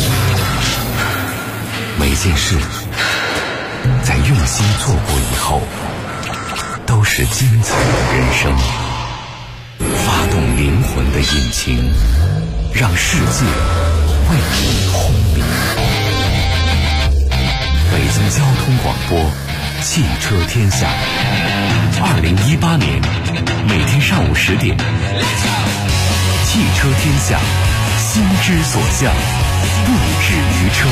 每件事在用心做过以后，都是精彩的人生。发动灵魂的引擎，让世界为你轰鸣。北京交通广播，汽车天下。2018年每天上午10点，汽车天下，心之所向，不止于车。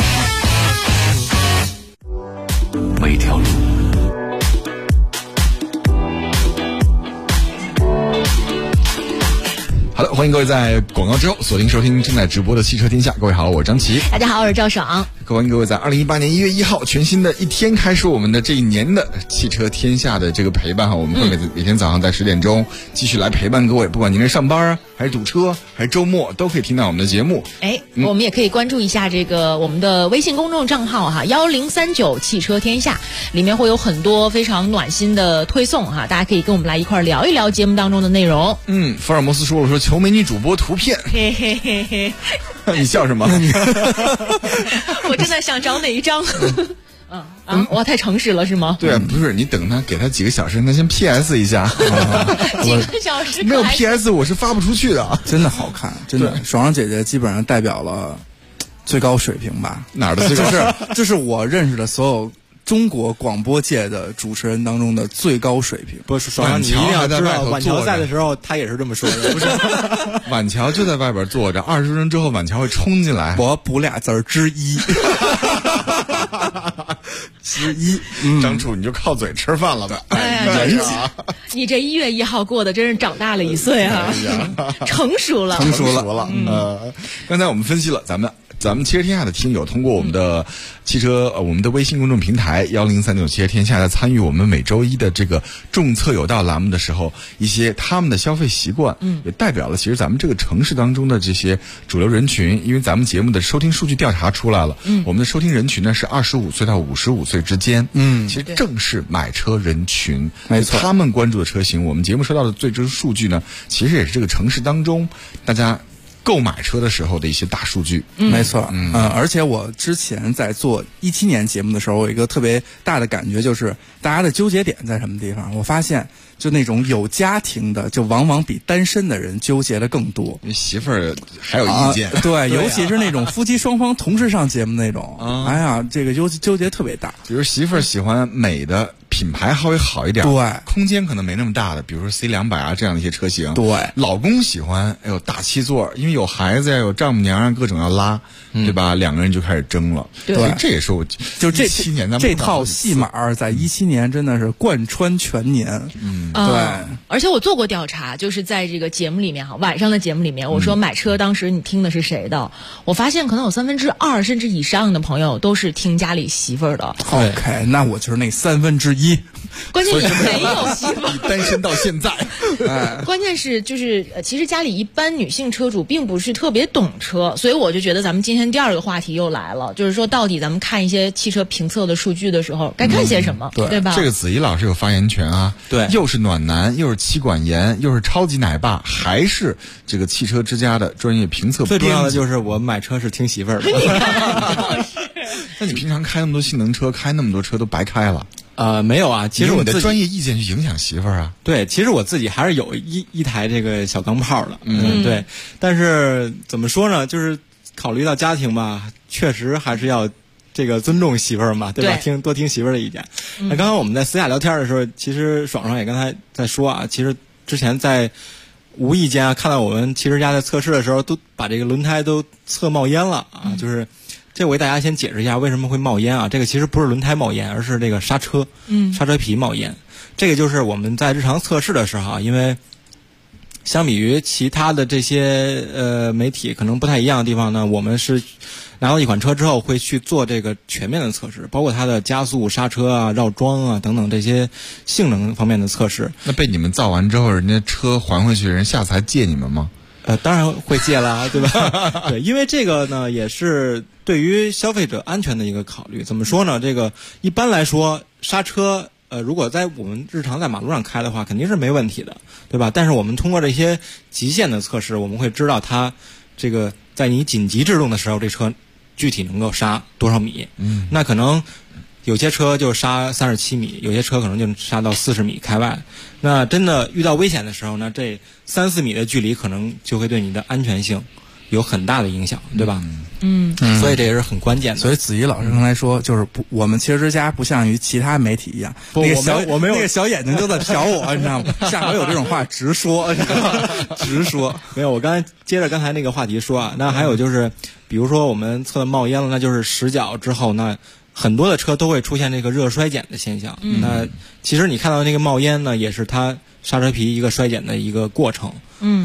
每条路。 好的，欢迎各位在广告之后锁定收听正在直播的汽车天下。各位好，我是张琪。 大家好，我是赵爽。 欢迎各位在2018年1月1号全新的一天开始我们的这一年的汽车天下的这个陪伴哈，我们会每天早上在10点钟继续来陪伴各位，不管您是上班啊，还是堵车，还是周末，都可以听到我们的节目。 我们也可以关注一下这个我们的微信公众账号哈，1039汽车天下，里面会有很多非常暖心的推送哈，大家可以跟我们来一块聊一聊节目当中的内容。 福尔摩斯说了求美女主播图片， 嘿嘿嘿嘿， 你笑什么？ 我正在想找哪一张。我太诚实了是吗？ 对啊，不是，你等他给他几个小时，那先 PS 一下。 几个小时没有 PS 我是发不出去的。 真的好看，真的。爽爽姐姐基本上代表了最高水平吧？ 哪儿的最高？ 这是我认识的所有中国广播界的主持人当中的最高水平。 不是爽爽，你一定要知道，晚桥在的时候他也是这么说的。不是， 晚桥就在外边坐着，20分钟之后晚桥会冲进来。 我补俩字儿之一。之一， 张楚你就靠嘴吃饭了呗。 你这1月1号过得真是长大了1岁啊，成熟了。 刚才我们分析了咱们汽车天下的听友通过我们的我们的微信公众平台1039汽车天下，在参与我们每周一的这个众策有道栏目的时候，一些他们的消费习惯，也代表了其实咱们这个城市当中的这些主流人群。因为咱们节目的收听数据调查出来了，我们的收听人群呢是25岁到55岁之间，其实正是买车人群， 没错， 他们关注的车型，我们节目收到的最终数据呢，其实也是这个城市当中大家购买车的时候的一些大数据。 没错。而且我之前在做17年节目的时候，我有一个特别大的感觉，就是大家的纠结点在什么地方。我发现就那种有家庭的，就往往比单身的人纠结的更多。 媳妇儿还有意见。 对，尤其是那种夫妻双方同时上节目那种，哎呀，这个纠结特别大。 比如媳妇儿喜欢美的品牌稍微好一点， 对， 空间可能没那么大的，比如说 C200啊这样的一些车型。 对， 老公喜欢大7座，因为有孩子呀，有丈母娘啊，各种要拉，对吧？两个人就开始争了。 对， 这也是我就这 17年这套戏码在17年真的是贯穿全年。对。 而且我做过调查，就是在这个节目里面哈，晚上的节目里面，我说买车当时你听的是谁的？我发现可能有2/3甚至以上的朋友都是听家里媳妇儿的。 OK， 那我就是那1/3。 关键你没有媳妇儿， 单身到现在。 关键是就是其实家里一般女性车主并不是特别懂车，所以我就觉得咱们今天第2个话题又来了，就是说到底咱们看一些汽车评测的数据的时候，该看些什么，对吧？ 这个子怡老师有发言权啊。 对， 又是暖男，又是妻管严，又是超级奶爸，还是这个汽车之家的专业评测编辑。 最重要的就是我买车是听媳妇儿的。 那你平常开那么多性能车，开那么多车都白开了。 没有啊，其实我的专业意见去影响媳妇儿啊。 对，其实我自己还是有一台这个小钢炮的。对。但是怎么说呢，就是考虑到家庭吧，确实还是要这个尊重媳妇儿嘛，对吧？多听媳妇儿的意见。那刚刚我们在私下聊天的时候，其实爽爽也刚才在说啊，其实之前在无意间看到我们汽车家在测试的时候，都把这个轮胎都测冒烟了啊，就是这我给大家先解释一下为什么会冒烟啊。这个其实不是轮胎冒烟，而是这个刹车皮冒烟。这个就是我们在日常测试的时候啊，因为相比于其他的这些媒体可能不太一样的地方呢，我们是拿到一款车之后会去做这个全面的测试，包括它的加速、刹车啊、绕桩啊等等这些性能方面的测试。 那被你们造完之后，人家车还回去，人下次还借你们吗？ 当然会借啦，对吧？对，因为这个呢也是对于消费者安全的一个考虑。怎么说呢？这个一般来说刹车如果在我们日常在马路上开的话，肯定是没问题的，对吧？但是我们通过这些极限的测试，我们会知道它这个在你紧急制动的时候，这车具体能够刹多少米。那可能有些车就刹37米，有些车可能就刹到40米开外。那真的遇到危险的时候呢，这3-4米的距离可能就会对你的安全性有很大的影响，对吧？所以这也是很关键的。 所以子怡老师刚才说，就是我们汽车之家不像于其他媒体一样，那个我没有那个小眼睛都在瞟我，你知道吗？下回有这种话直说，直说。 没有，我刚才接着刚才那个话题说啊，那还有就是，比如说我们测的冒烟了，那就是驶脚之后，那很多的车都会出现这个热衰减的现象。那其实你看到那个冒烟呢，也是它刹车皮一个衰减的一个过程。对。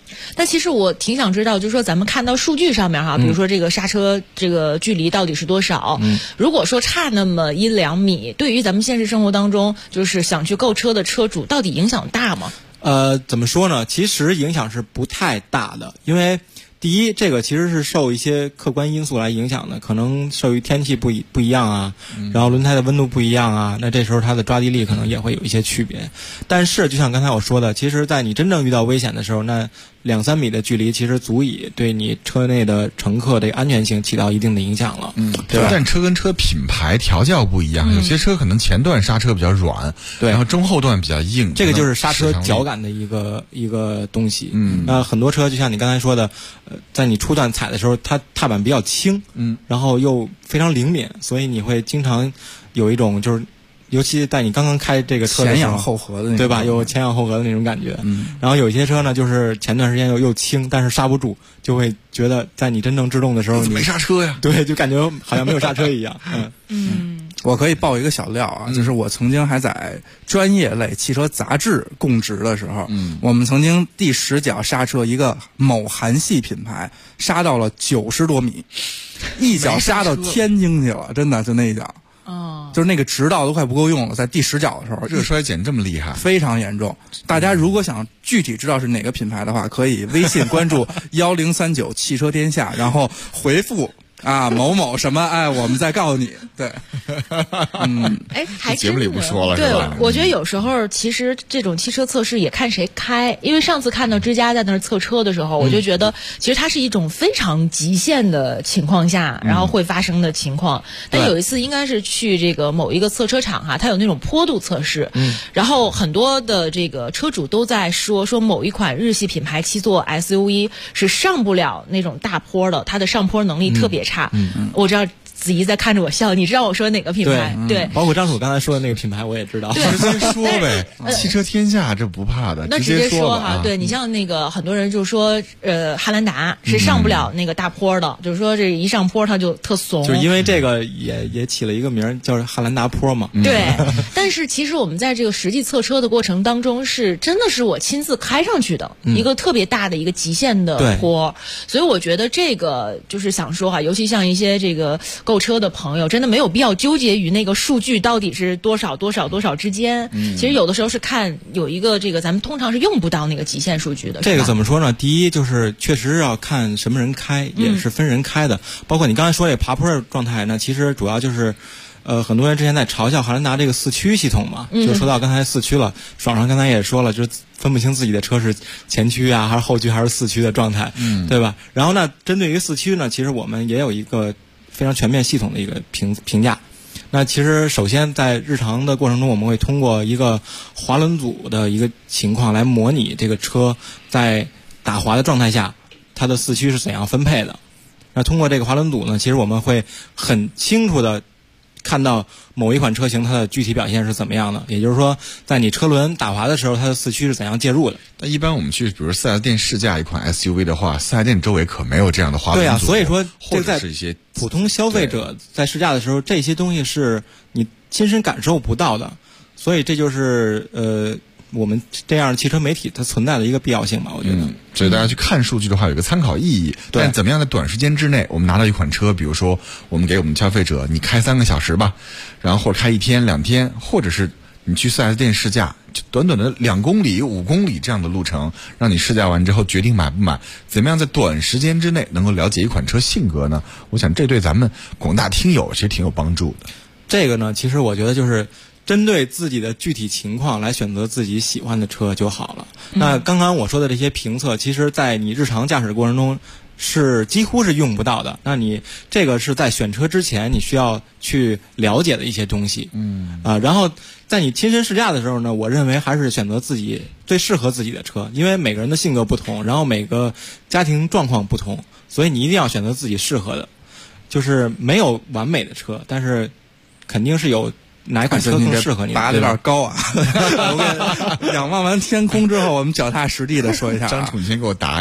但其实我挺想知道，就是说咱们看到数据上面哈，比如说这个刹车这个距离到底是多少？如果说差那么1-2米，对于咱们现实生活当中就是想去购车的车主，到底影响大吗？ 怎么说呢？其实影响是不太大的，因为第一，这个其实是受一些客观因素来影响的，可能受于天气不一样啊，然后轮胎的温度不一样啊，那这时候它的抓地力可能也会有一些区别。但是就像刚才我说的，其实在你真正遇到危险的时候，那2-3米的距离其实足以对你车内的乘客的安全性起到一定的影响了。 对吧？但车跟车品牌调教不一样，有些车可能前段刹车比较软， 对， 然后中后段比较硬， 这个就是刹车脚感的一个东西。那很多车就像你刚才说的，在你初段踩的时候，它踏板比较轻，然后又非常灵敏，所以你会经常有一种就是。尤其在你刚刚开这个车的时候， 前仰后合的那种， 对吧？有前仰后合的那种感觉。然后有一些车呢，就是前段时间又轻，但是刹不住，就会觉得在你真正制动的时候，你没刹车呀？ 对，就感觉好像没有刹车一样。 我可以爆一个小料啊，就是我曾经还在专业类汽车杂志供职的时候，我们曾经第10脚刹车一个某韩系品牌，刹到了90多米，一脚刹到天津去了，真的就那一脚。就是那个直道都快不够用了，在第10脚的时候， 热衰减这么厉害， 非常严重。大家如果想具体知道是哪个品牌的话，可以微信关注1039汽车天下，然后回复某某什么，我们再告诉你。对， 还节目里不说了， 对是吧？ 我觉得有时候其实这种汽车测试也看谁开，因为上次看到之家在那儿测车的时候，我就觉得其实它是一种非常极限的情况下，然后会发生的情况。但有一次应该是去这个某一个测车场哈，它有那种坡度测试，然后很多的这个车主都在说某一款日系品牌7座 SUV 是上不了那种大坡的，它的上坡能力特别差。我知道子怡在看着我笑，你知道我说哪个品牌？对， 包括张楚刚才说的那个品牌我也知道。 直接说呗，汽车天下这不怕的， 那直接说哈。对，你像那个很多人就说，汉兰达是上不了那个大坡的，就是说这一上坡它就特怂。 就是因为这个也起了一个名叫汉兰达坡嘛。 对，但是其实我们在这个实际测车的过程当中，真的是我亲自开上去的一个特别大的一个极限的坡，所以我觉得这个就是想说哈，尤其像一些这个购车的朋友，真的没有必要纠结于那个数据到底是多少之间。其实有的时候是看有一个这个咱们通常是用不到那个极限数据的。 这个怎么说呢？第一就是确实要看什么人开，也是分人开的。包括你刚才说这爬坡的状态呢，其实主要就是很多人之前在嘲笑汉兰达这个4驱系统嘛，就说到刚才4驱了，爽爽刚才也说了，就是分不清自己的车是前驱啊还是后驱还是4驱的状态，对吧？然后呢，针对于4驱呢，其实我们也有一个非常全面系统的一个评价。那其实首先在日常的过程中，我们会通过一个滑轮组的一个情况来模拟这个车在打滑的状态下，它的4驱是怎样分配的。那通过这个滑轮组呢，其实我们会很清楚的看到某一款车型它的具体表现是怎么样的，也就是说在你车轮打滑的时候，它的4驱是怎样介入的。 那一般我们去比如4S店试驾一款 SUV 的话，4S店周围可没有这样的滑轮组。 对啊，所以说或者是一些普通消费者在试驾的时候，这些东西是你亲身感受不到的，所以这就是我们这样的汽车媒体它存在的一个必要性吧，我觉得。 所以大家去看数据的话，有个参考意义。但怎么样在短时间之内，我们拿到一款车，比如说我们给我们消费者，你开3个小时吧，然后或者开1天2天，或者是你去4S店试驾，就短短的2公里、5公里这样的路程，让你试驾完之后决定买不买。怎么样在短时间之内能够了解一款车性格呢？我想这对咱们广大听友其实挺有帮助的。 这个呢，其实我觉得就是针对自己的具体情况来选择自己喜欢的车就好了。那刚刚我说的这些评测，其实在你日常驾驶过程中是几乎是用不到的。那你这个是在选车之前你需要去了解的一些东西。然后在你亲身试驾的时候呢，我认为还是选择自己最适合自己的车，因为每个人的性格不同，然后每个家庭状况不同，所以你一定要选择自己适合的。就是没有完美的车，但是肯定是有哪一款车更适合你？ 拔的有点高啊！我仰望完天空之后，我们脚踏实地的说一下。 张楚，你先给我答一下，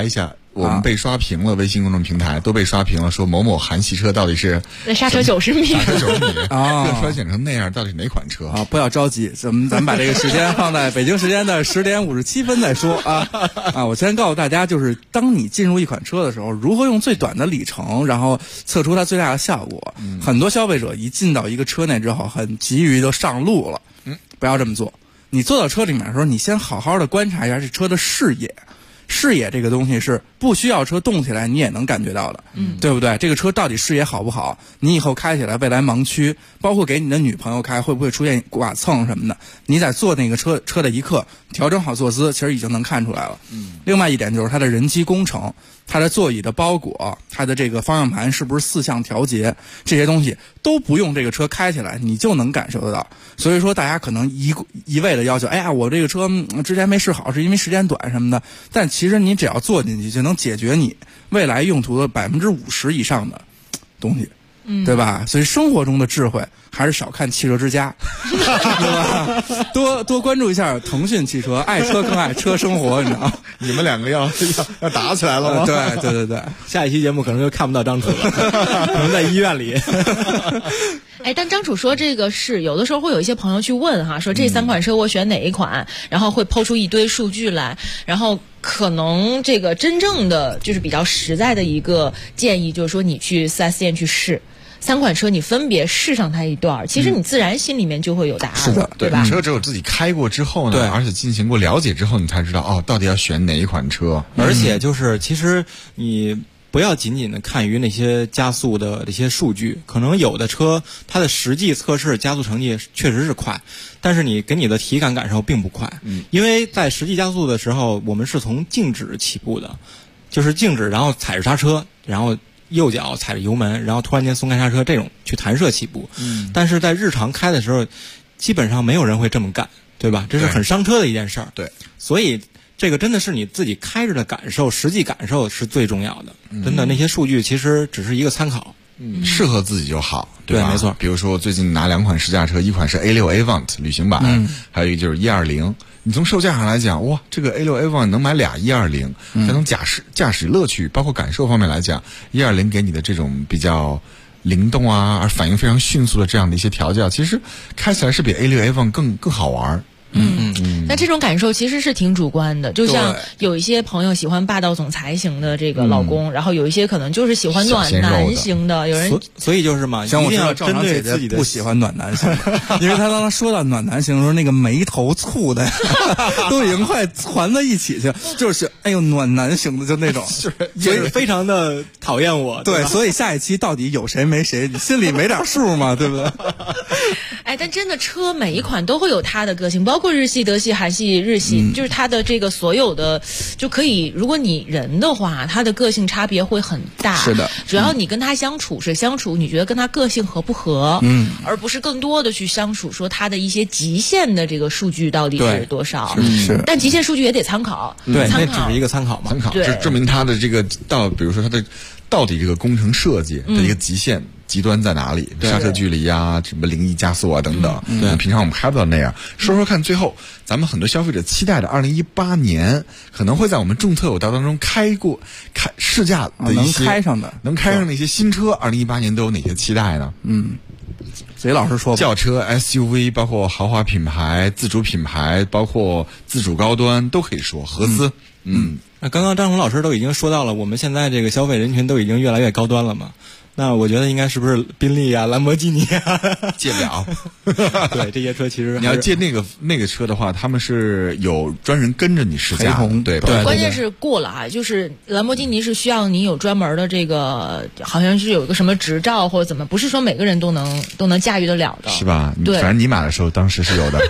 我们被刷屏了，微信公众平台都被刷屏了，说某某韩系车到底是那刹车90米， 刹车90米啊， 这衰减成那样，到底是哪款车啊？不要着急，咱们把这个时间放在北京时间的10点57分再说啊。我先告诉大家，就是当你进入一款车的时候，如何用最短的里程，然后测出它最大的效果。很多消费者一进到一个车内之后，很急于就上路了。不要这么做。你坐到车里面的时候，你先好好的观察一下这车的视野。视野这个东西是不需要车动起来你也能感觉到的，对不对？这个车到底视野好不好？你以后开起来未来盲区，包括给你的女朋友开会不会出现剐蹭什么的？你在坐那个车的一刻，调整好坐姿，其实已经能看出来了。另外一点就是它的人机工程，它的座椅的包裹，它的这个方向盘是不是4项调节，这些东西都不用这个车开起来你就能感受得到。所以说大家可能一味的要求，哎呀，我这个车之前没试好是因为时间短什么的，但其实你只要坐进去就能解决你未来用途的50%以上的东西，对吧？所以生活中的智慧还是少看汽车之家，对吧？多关注一下腾讯汽车，爱车更爱车生活，你知道吗？ 你们两个要打起来了吗？ 对， 下一期节目可能就看不到张楚了，可能在医院里。 哎，但张楚说这个是有的时候会有一些朋友去问哈，说这3款车我选哪一款，然后会抛出一堆数据来，然后可能这个真正的就是比较实在的一个建议就是说你去4S店去试。3款车你分别试上它一段，其实你自然心里面就会有答案， 是的， 对吧？ 车只有自己开过之后呢，而且进行过了解之后，你才知道到底要选哪一款车。 而且就是其实你不要仅仅的看于那些加速的这些数据，可能有的车它的实际测试加速成绩确实是快，但是你给你的体感感受并不快。因为在实际加速的时候，我们是从静止起步的，就是静止，然后踩着刹车，然后右脚踩着油门，然后突然间松开刹车，这种去弹射起步。但是在日常开的时候，基本上没有人会这么干，对吧？这是很伤车的一件事儿。 对， 所以这个真的是你自己开着的感受，实际感受是最重要的。真的，那些数据其实只是一个参考。 适合自己就好，对吧？ 没错。 比如说最近拿2款试驾车，一款是 A6 Avant 旅行版，还有一个就是120。你从售价上来讲，哇，这个 A6 Avant 能买俩120，再从驾驶乐趣包括感受方面来讲，120给你的这种比较灵动啊，而反应非常迅速的这样的一些调教，其实开起来是比 A6 Avant 更好玩。 那这种感受其实是挺主观的，就像有一些朋友喜欢霸道总裁型的这个老公，然后有一些可能就是喜欢暖男型的，有人所以就是嘛， 像我一定要针对自己的不喜欢暖男型的，因为他刚刚说到暖男型的时候，那个眉头蹙的都已经快攒在一起去，就是哎呦暖男型的就那种， 所以非常的讨厌我。 对，所以下一期到底有谁没谁，你心里没点数吗？对不对？ 哎，但真的车每一款都会有它的个性，包括日系、德系、韩系、日系，就是它的这个所有的就可以，如果你人的话，它的个性差别会很大。 是的， 只要你跟他相处是相处，你觉得跟他个性合不合，而不是更多的去相处说他的一些极限的这个数据到底是多少。 是， 但极限数据也得参考， 对，那只是一个参考嘛， 就证明他的这个比如说他的到底这个工程设计的一个极限。极端在哪里？刹车距离啊，什么0-1加速啊等等。平常我们开不到那样。说看，最后咱们很多消费者期待的2018年，可能会在我们众特有道当中开试驾的一些能开上的一些新车。2018年都有哪些期待呢？ 谁老师说轿车、SUV， 包括豪华品牌、自主品牌，包括自主高端都可以说。合资， 那刚刚张红老师都已经说到了，我们现在这个消费人群都已经越来越高端了嘛。那我觉得应该是不是宾利啊、兰博基尼啊借不了？ 对，这些车其实你要借那个车的话，他们是有专人跟着你试驾，对， 关键是过了啊，就是兰博基尼是需要你有专门的这个，好像是有一个什么执照或者怎么，不是说每个人都能驾驭得了的， 是吧？ 对， 反正你买的时候当时是有的。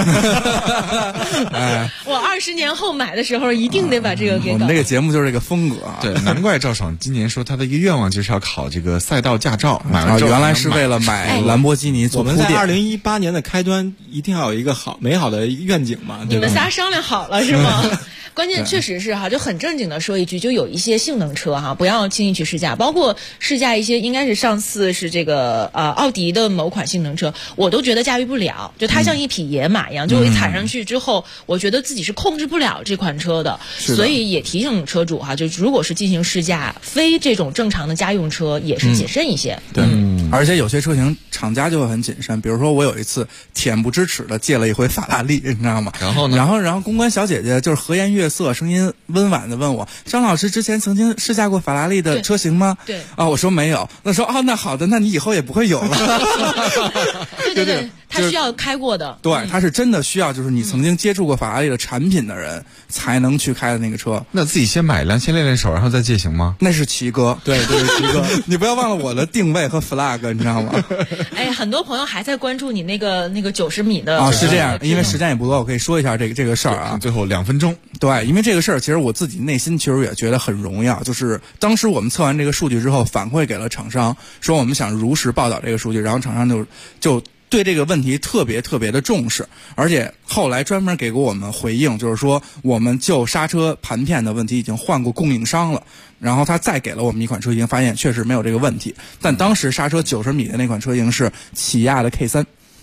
我20年后买的时候一定得把这个给搞。 我们这个节目就是这个风格啊。 对，难怪赵爽今年说他的一个愿望就是要考这个赛道驾照，买了原来是为了买兰博基尼做铺垫。 我们在2018年的开端一定要有一个美好的愿景嘛。 你们仨商量好了是吗？关键确实是哈，就很正经的说一句，就有一些性能车哈，不要轻易去试驾，包括试驾一些应该是上次是这个奥迪的某款性能车，我都觉得驾驭不了，就它像一匹野马一样，就我一踩上去之后，我觉得自己是控制不了这款车的，所以也提醒车主哈，就如果是进行试驾，非这种正常的家用车也是谨慎一些。 对，而且有些车型厂家就会很谨慎，比如说我有一次恬不知耻的借了一回法拉利，你知道吗？ 然后呢？ 然后公关小姐姐就是和颜悦色，声音温婉的问我：“张老师之前曾经试驾过法拉利的车型吗？” 对啊，我说没有。那说那好的，那你以后也不会有了。 对，他需要开过的。 对，他是真的需要，就是你曾经接触过法拉利的产品的人才能去开的那个车。 那自己先买一辆，先练练手，然后再借行吗？ 那是奇哥， 对，奇哥， 你不要忘了我的定位和 flag， 你知道吗？ 哎，很多朋友还在关注你那个90米的啊，是这样，因为时间也不多，我可以说一下这个事儿啊。 最后2分钟。 对，因为这个事儿，其实我自己内心其实也觉得很荣耀。就是当时我们测完这个数据之后，反馈给了厂商，说我们想如实报道这个数据，然后厂商就对这个问题特别的重视，而且后来专门给过我们回应，就是说我们就刹车盘片的问题已经换过供应商了，然后他再给了我们一款车型，发现确实没有这个问题。但当时刹车90米的那款车型是起亚的 K3。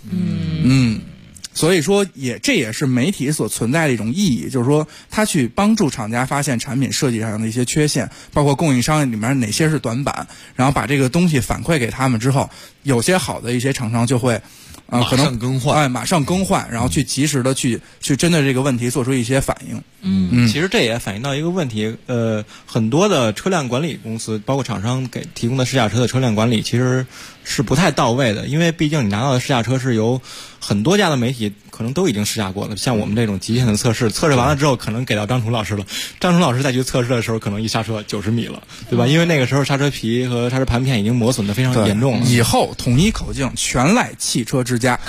所以说这也是媒体所存在的一种意义，就是说他去帮助厂家发现产品设计上的一些缺陷，包括供应商里面哪些是短板，然后把这个东西反馈给他们之后，有些好的一些厂商就会可能马上更换，然后去及时的去针对这个问题做出一些反应。 其实这也反映到一个问题，很多的车辆管理公司，包括厂商给提供的试驾车的车辆管理，其实是不太到位的，因为毕竟你拿到的试驾车是由很多家的媒体可能都已经试驾过了，像我们这种极限的测试完了之后，可能给到张楚老师了，张楚老师再去测试的时候，可能一刹车90米了，对吧？因为那个时候刹车皮和刹车盘片已经磨损的非常严重了。 以后统一口径，全赖汽车之家。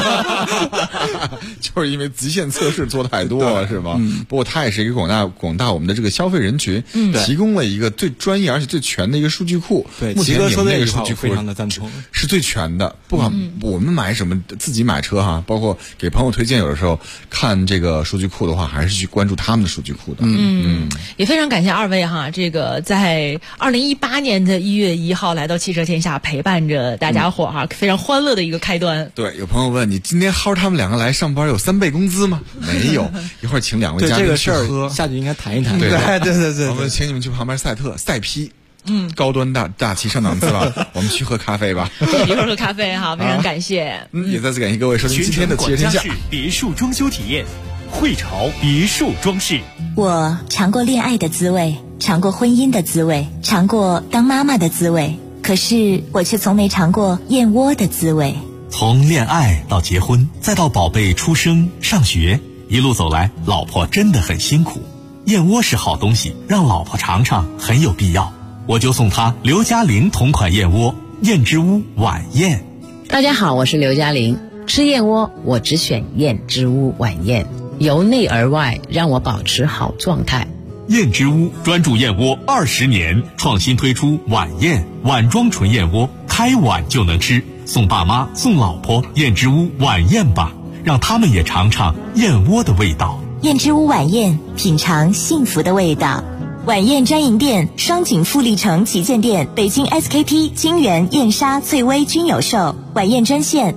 就是因为极限测试做太多了，是吧？不过它也是一个广大我们的这个消费人群，提供了一个最专业而且最全的一个数据库。 对， 目前你们那个数据库非常的赞同， 是最全的。不管我们买什么，自己买车哈，包括给朋友推荐，有的时候看这个数据库的话，还是去关注他们的数据库的。 也非常感谢二位哈，这个在2018年的1月1号来到汽车天下，陪伴着大家伙哈，非常欢乐的一个开端。 对，有朋友问你今天薅他们2个来上班有3倍工资吗？没有，一会儿请2位嘉宾去喝， 下去应该谈一谈。 对， 我们请你们去旁边赛批。高端大气上档次了，我们去喝咖啡吧。 一会儿喝咖啡哈，非常感谢。 也再次感谢各位收听今天的汽车天下。 别墅装修体验，汇潮别墅装饰。 我尝过恋爱的滋味，尝过婚姻的滋味，尝过当妈妈的滋味，可是我却从没尝过燕窝的滋味。 从恋爱到结婚，再到宝贝出生上学，一路走来，老婆真的很辛苦。燕窝是好东西，让老婆尝尝很有必要。我就送她刘嘉玲同款燕窝，燕之屋晚宴。 大家好，我是刘嘉玲。吃燕窝我只选燕之屋晚宴，由内而外让我保持好状态。 燕之屋专注燕窝20年，创新推出晚宴碗装纯燕窝，开碗就能吃，送爸妈送老婆燕之屋晚宴吧，让他们也尝尝燕窝的味道。 燕之屋晚宴，品尝幸福的味道。晚宴专营店双井富力城旗舰店、北京 SKP、金源、燕莎、翠微均有售。晚宴专线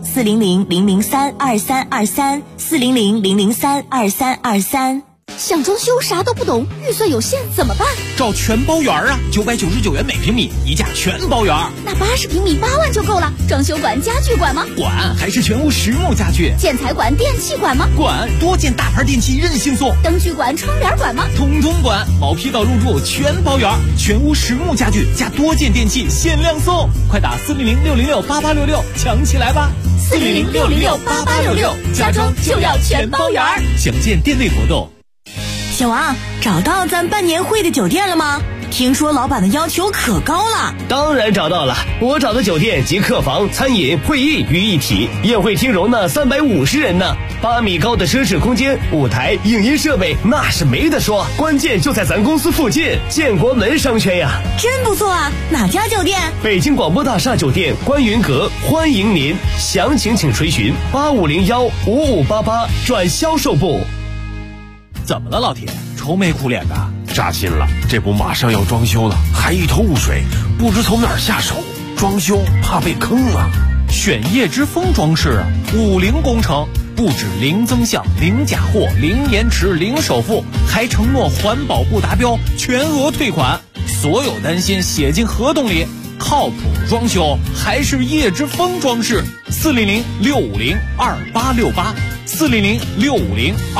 400-003-2323，400-003-2323。 想装修啥都不懂，预算有限怎么办？ 找全包园啊，999元每平米，一价全包园。 那80平米8万就够了。装修管、家具管吗？ 管，还是全屋实木家具。 建材管、电器管吗？ 管，多件大牌电器任性送。 灯具管、窗帘管吗？ 统统管，毛坯到入住全包园，全屋实木家具加多件电器限量送，快打400-606-8866抢起来吧 ！400-606-8866，家装就要全包园。 详见店内活动。 小王，找到咱办年会的酒店了吗？ 听说老板的要求可高了。 当然找到了，我找的酒店集客房、餐饮、会议于一体，宴会厅容纳350人呢，8米高的奢侈空间，舞台、影音设备那是没得说，关键就在咱公司附近，建国门商圈呀。 真不错啊，哪家酒店？ 北京广播大厦酒店观云阁，欢迎您，详情请垂询8501-5588转销售部。 怎么了，老铁？愁眉苦脸的？ 扎心了，这不马上要装修了，还一头雾水，不知从哪儿下手。装修怕被坑啊！ 选叶之峰装饰，50工程，不止零增项、零假货、零延迟、零首付，还承诺环保不达标全额退款，所有担心写进合同里。靠谱装修还是叶之峰装饰，400-650-2868，400-650-2868。